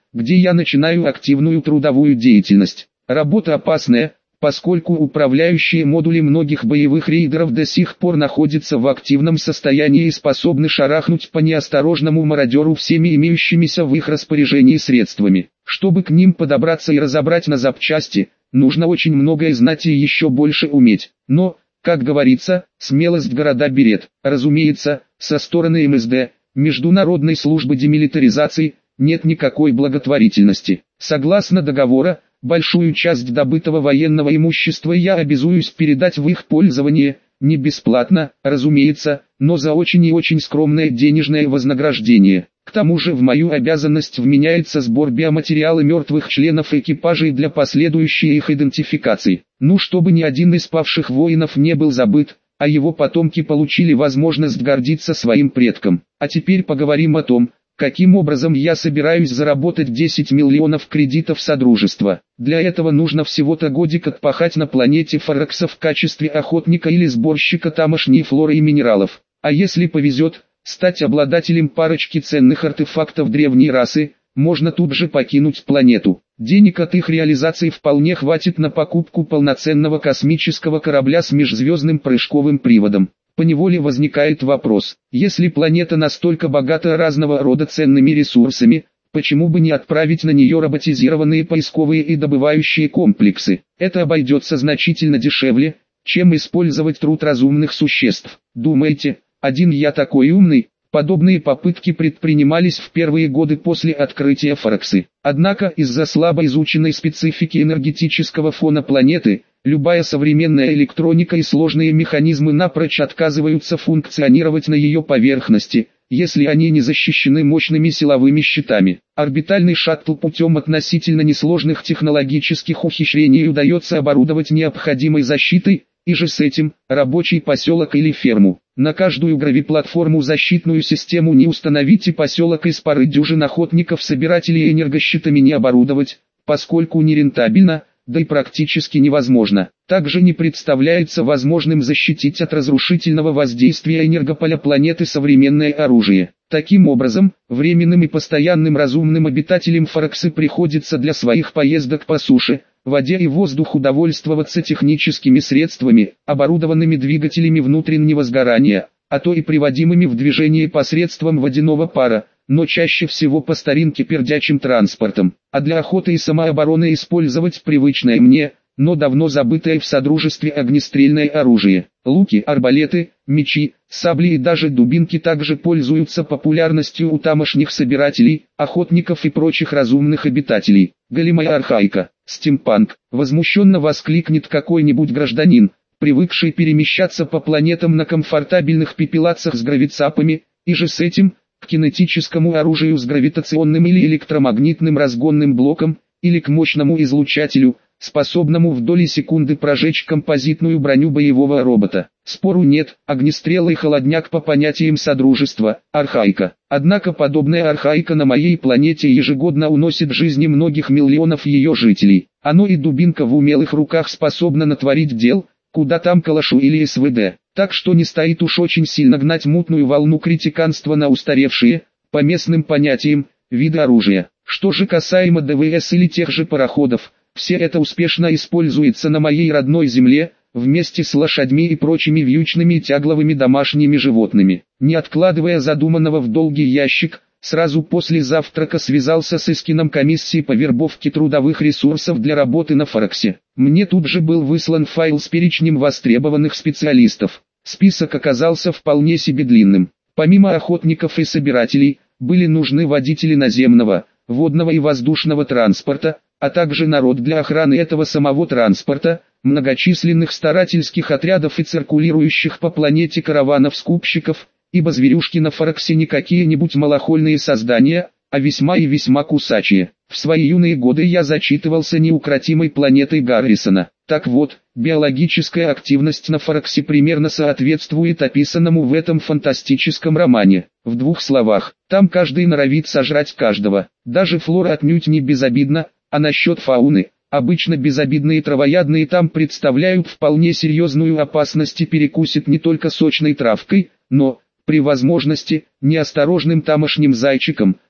где я начинаю активную трудовую деятельность. Работа опасная, поскольку управляющие модули многих боевых рейдеров до сих пор находятся в активном состоянии и способны шарахнуть по неосторожному мародеру всеми имеющимися в их распоряжении средствами. Чтобы к ним подобраться и разобрать на запчасти, нужно очень многое знать и еще больше уметь. Но, как говорится, смелость города берет. Разумеется, со стороны эм эс дэ, Международной службы демилитаризации, нет никакой благотворительности. Согласно договора, большую часть добытого военного имущества я обязуюсь передать в их пользование, не бесплатно, разумеется, но за очень и очень скромное денежное вознаграждение. К тому же в мою обязанность вменяется сбор биоматериала мертвых членов экипажей для последующей их идентификации. Ну, чтобы ни один из павших воинов не был забыт, а его потомки получили возможность гордиться своим предком. А теперь поговорим о том, каким образом я собираюсь заработать десять миллионов кредитов Содружества. Для этого нужно всего-то годик отпахать на планете Фаракса в качестве охотника или сборщика тамошней флоры и минералов. А если повезет, стать обладателем парочки ценных артефактов древней расы, можно тут же покинуть планету. Денег от их реализации вполне хватит на покупку полноценного космического корабля с межзвездным прыжковым приводом. Поневоле возникает вопрос, если планета настолько богата разного рода ценными ресурсами, почему бы не отправить на нее роботизированные поисковые и добывающие комплексы? Это обойдется значительно дешевле, чем использовать труд разумных существ. Думаете, один я такой умный? Подобные попытки предпринимались в первые годы после открытия Фараксы. Однако из-за слабо изученной специфики энергетического фона планеты, любая современная электроника и сложные механизмы напрочь отказываются функционировать на ее поверхности, если они не защищены мощными силовыми щитами. Орбитальный шаттл путем относительно несложных технологических ухищрений удается оборудовать необходимой защитой, и же с этим, рабочий поселок или ферму. На каждую гравиплатформу защитную систему не установить и поселок из пары дюжин охотников-собирателей энергощитами не оборудовать, поскольку нерентабельно, да и практически невозможно. Также не представляется возможным защитить от разрушительного воздействия энергополя планеты современное оружие. Таким образом, временным и постоянным разумным обитателям Фараксы приходится для своих поездок по суше, воде и воздуху довольствоваться техническими средствами, оборудованными двигателями внутреннего сгорания, а то и приводимыми в движение посредством водяного пара, но чаще всего по старинке пердячим транспортом. А для охоты и самообороны использовать привычное мне, но давно забытое в Содружестве огнестрельное оружие. Луки, арбалеты, мечи, сабли и даже дубинки также пользуются популярностью у тамошних собирателей, охотников и прочих разумных обитателей. Голимая архаика, стимпанк, возмущенно воскликнет какой-нибудь гражданин, привыкший перемещаться по планетам на комфортабельных пепелацах с гравицапами, и же с этим, к кинетическому оружию с гравитационным или электромагнитным разгонным блоком, или к мощному излучателю, способному в доли секунды прожечь композитную броню боевого робота. Спору нет, огнестрел и холодняк по понятиям Содружества, архаика. Однако подобная архаика на моей планете ежегодно уносит жизни многих миллионов ее жителей. Оно и дубинка в умелых руках способна натворить дел, куда там калашу или эс вэ дэ. Так что не стоит уж очень сильно гнать мутную волну критиканства на устаревшие, по местным понятиям, виды оружия. Что же касаемо дэ вэ эс или тех же пароходов, все это успешно используется на моей родной земле, вместе с лошадьми и прочими вьючными и тягловыми домашними животными. Не откладывая задуманного в долгий ящик, сразу после завтрака связался с Искином комиссии по вербовке трудовых ресурсов для работы на Фараксе. Мне тут же был выслан файл с перечнем востребованных специалистов. Список оказался вполне себе длинным. Помимо охотников и собирателей, были нужны водители наземного, водного и воздушного транспорта, а также народ для охраны этого самого транспорта, многочисленных старательских отрядов и циркулирующих по планете караванов-скупщиков, ибо зверюшки на Фараксе не какие-нибудь малохольные создания, а весьма и весьма кусачие. В свои юные годы я зачитывался неукротимой планетой Гаррисона. Так вот, биологическая активность на Фараксе примерно соответствует описанному в этом фантастическом романе. В двух словах, там каждый норовит сожрать каждого. Даже флора отнюдь не безобидна, а насчет фауны, обычно безобидные травоядные там представляют вполне серьезную опасность и перекусит не только сочной травкой, но, при возможности, неосторожным тамошним зайчиком,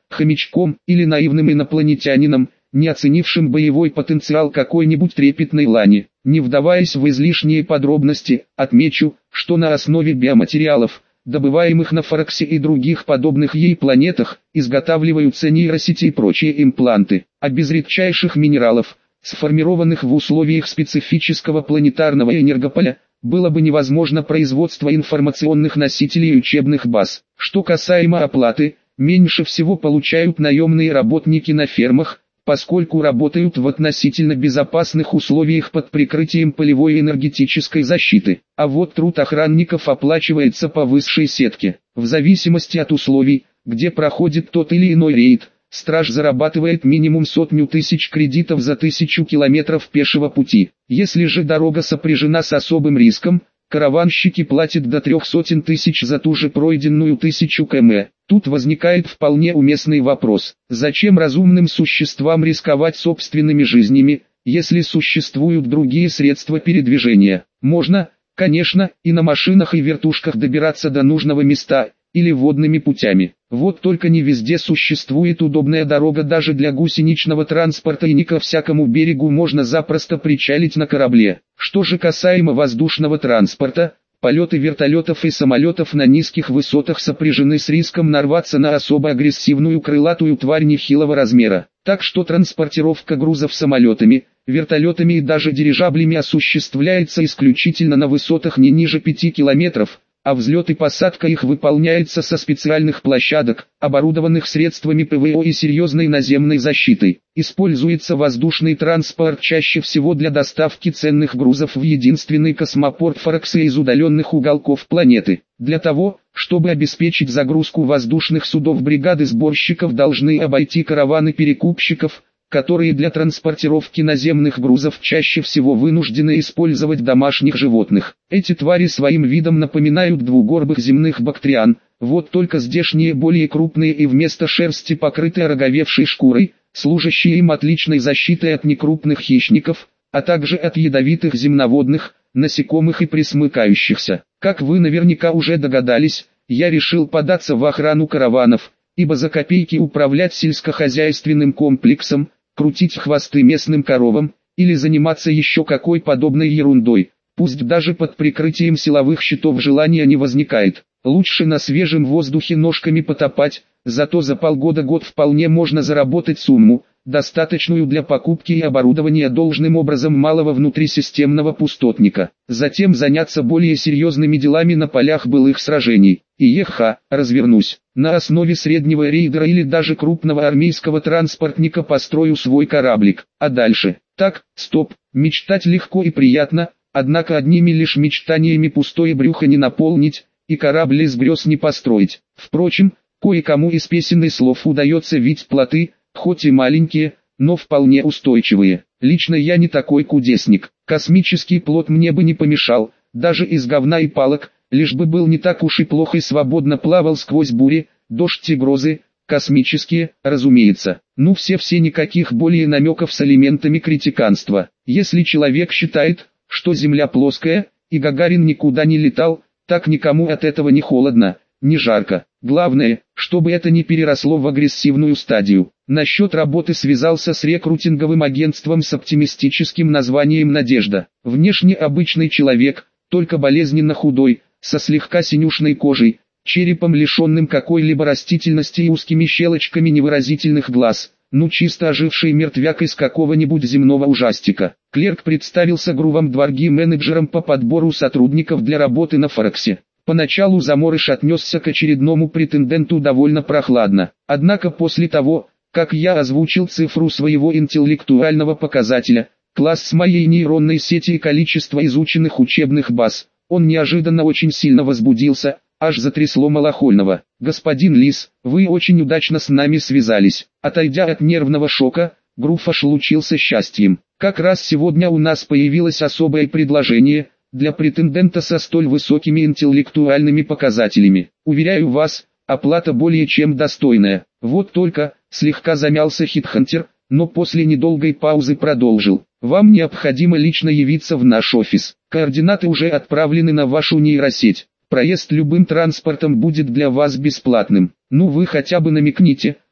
хомячком или наивным инопланетянином, не оценившим боевой потенциал какой-нибудь трепетной лани. Не вдаваясь в излишние подробности, отмечу, что на основе биоматериалов, добываемых на Фараксе и других подобных ей планетах, изготавливаются нейросети и прочие импланты, а без редчайших минералов, сформированных в условиях специфического планетарного энергополя, было бы невозможно производство информационных носителей и учебных баз. Что касаемо оплаты, меньше всего получают наемные работники на фермах, поскольку работают в относительно безопасных условиях под прикрытием полевой энергетической защиты. А вот труд охранников оплачивается по высшей сетке. В зависимости от условий, где проходит тот или иной рейд, страж зарабатывает минимум сотню тысяч кредитов за тысячу километров пешего пути. Если же дорога сопряжена с особым риском, караванщики платят до трех сотен тысяч за ту же пройденную тысячу километров. Тут возникает вполне уместный вопрос: зачем разумным существам рисковать собственными жизнями, если существуют другие средства передвижения? Можно, конечно, и на машинах и вертушках добираться до нужного места, или водными путями. Вот только не везде существует удобная дорога даже для гусеничного транспорта, и не ко всякому берегу можно запросто причалить на корабле. Что же касаемо воздушного транспорта, полеты вертолетов и самолетов на низких высотах сопряжены с риском нарваться на особо агрессивную крылатую тварь нехилого размера. Так что транспортировка грузов самолетами, вертолетами и даже дирижаблями осуществляется исключительно на высотах не ниже пяти километров, а взлет и посадка их выполняется со специальных площадок, оборудованных средствами ПВО и серьезной наземной защитой. Используется воздушный транспорт чаще всего для доставки ценных грузов в единственный космопорт Фаракса из удаленных уголков планеты. Для того, чтобы обеспечить загрузку воздушных судов, бригады сборщиков должны обойти караваны перекупщиков, которые для транспортировки наземных грузов чаще всего вынуждены использовать домашних животных. Эти твари своим видом напоминают двугорбых земных бактриан, вот только здешние более крупные и вместо шерсти покрытые ороговевшей шкурой, служащие им отличной защитой от некрупных хищников, а также от ядовитых земноводных, насекомых и пресмыкающихся. Как вы наверняка уже догадались, я решил податься в охрану караванов, ибо за копейки управлять сельскохозяйственным комплексом, крутить хвосты местным коровам, или заниматься еще какой подобной ерундой, пусть даже под прикрытием силовых щитов, желания не возникает. Лучше на свежем воздухе ножками потопать, зато за полгода-год вполне можно заработать сумму, достаточную для покупки и оборудования должным образом малого внутрисистемного пустотника. Затем заняться более серьезными делами на полях былых сражений. И еха, развернусь. На основе среднего рейдера или даже крупного армейского транспортника построю свой кораблик. А дальше? Так, стоп, мечтать легко и приятно, однако одними лишь мечтаниями пустое брюхо не наполнить, и корабль из грез не построить. Впрочем, кое-кому из песен и слов удается видеть плоты, хоть и маленькие, но вполне устойчивые. Лично я не такой кудесник. Космический плот мне бы не помешал, даже из говна и палок, лишь бы был не так уж и плохо и свободно плавал сквозь бури, дождь и грозы. Космические, разумеется. Ну все-все, никаких более намеков с элементами критиканства. Если человек считает, что Земля плоская, и Гагарин никуда не летал, так никому от этого не холодно, не жарко. Главное, чтобы это не переросло в агрессивную стадию. Насчет работы связался с рекрутинговым агентством с оптимистическим названием «Надежда». Внешне обычный человек, только болезненно худой, со слегка синюшной кожей, черепом лишенным какой-либо растительности и узкими щелочками невыразительных глаз, ну чисто оживший мертвяк из какого-нибудь земного ужастика. Клерк представился Грувом Дворги менеджером по подбору сотрудников для работы на Фараксе. Поначалу заморыш отнесся к очередному претенденту довольно прохладно, однако после того, как я озвучил цифру своего интеллектуального показателя, класс с моей нейронной сети и количество изученных учебных баз, он неожиданно очень сильно возбудился, аж затрясло Малахольного. «Господин Лис, вы очень удачно с нами связались». Отойдя от нервного шока, Грув аж лучился счастьем. «Как раз сегодня у нас появилось особое предложение для претендента со столь высокими интеллектуальными показателями. Уверяю вас, оплата более чем достойная». Вот только, слегка замялся Хитхантер, но после недолгой паузы продолжил. «Вам необходимо лично явиться в наш офис. Координаты уже отправлены на вашу нейросеть. Проезд любым транспортом будет для вас бесплатным. Ну вы хотя бы намекните,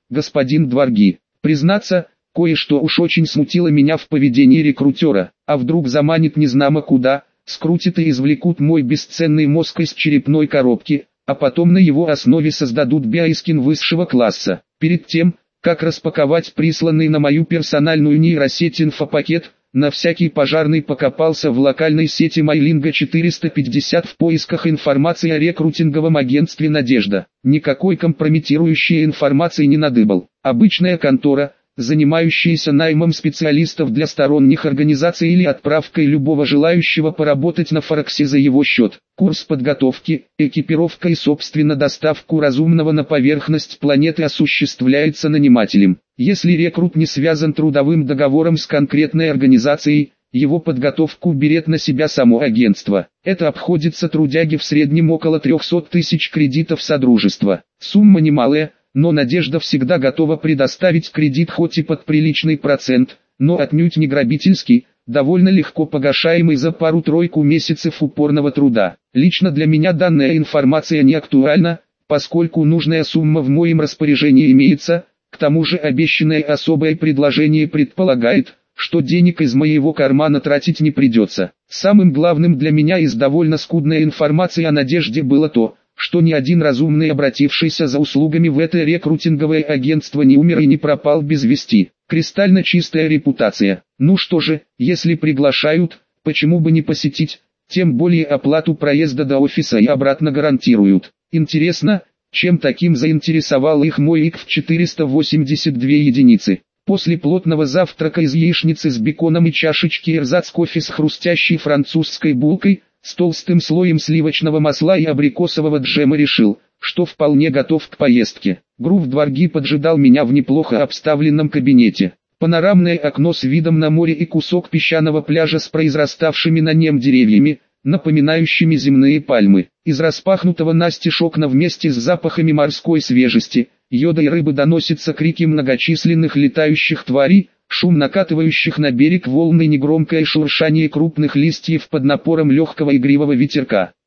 господин Дварги. Признаться, кое-что уж очень смутило меня в поведении рекрутера, а вдруг заманит незнамо куда, скрутит и извлекут мой бесценный мозг из черепной коробки, а потом на его основе создадут биоискин высшего класса. Перед тем, как распаковать присланный на мою персональную нейросеть инфопакет, на всякий пожарный покопался в локальной сети Майлинга четыреста пятьдесят в поисках информации о рекрутинговом агентстве «Надежда». Никакой компрометирующей информации не надыбал. Обычная контора, занимающаяся наймом специалистов для сторонних организаций или отправкой любого желающего поработать на Форексе за его счет. Курс подготовки, экипировка и собственно доставку разумного на поверхность планеты осуществляется нанимателем. Если рекрут не связан трудовым договором с конкретной организацией, его подготовку берет на себя само агентство. Это обходится трудяге в среднем около трехсот тысяч кредитов содружества. Сумма немалая, но «Надежда» всегда готова предоставить кредит хоть и под приличный процент, но отнюдь не грабительский, довольно легко погашаемый за пару-тройку месяцев упорного труда. Лично для меня данная информация не актуальна, поскольку нужная сумма в моем распоряжении имеется, к тому же обещанное особое предложение предполагает, что денег из моего кармана тратить не придется. Самым главным для меня из довольно скудной информации о «Надежде» было то, что ни один разумный, обратившийся за услугами в это рекрутинговое агентство, не умер и не пропал без вести. Кристально чистая репутация. Ну что же, если приглашают, почему бы не посетить, тем более оплату проезда до офиса и обратно гарантируют. Интересно, чем таким заинтересовал их мой ИК в четыреста восемьдесят две единицы. После плотного завтрака из яичницы с беконом и чашечки эрзац-кофе с хрустящей французской булкой, с толстым слоем сливочного масла и абрикосового джема решил, что вполне готов к поездке. Грув Дварги поджидал меня в неплохо обставленном кабинете. Панорамное окно с видом на море и кусок песчаного пляжа с произраставшими на нем деревьями, напоминающими земные пальмы. Из распахнутого настежь окна вместе с запахами морской свежести, йода и рыбы доносятся крики многочисленных летающих тварей, шум накатывающих на берег волны, негромкое шуршание крупных листьев под напором легкого игривого ветерка.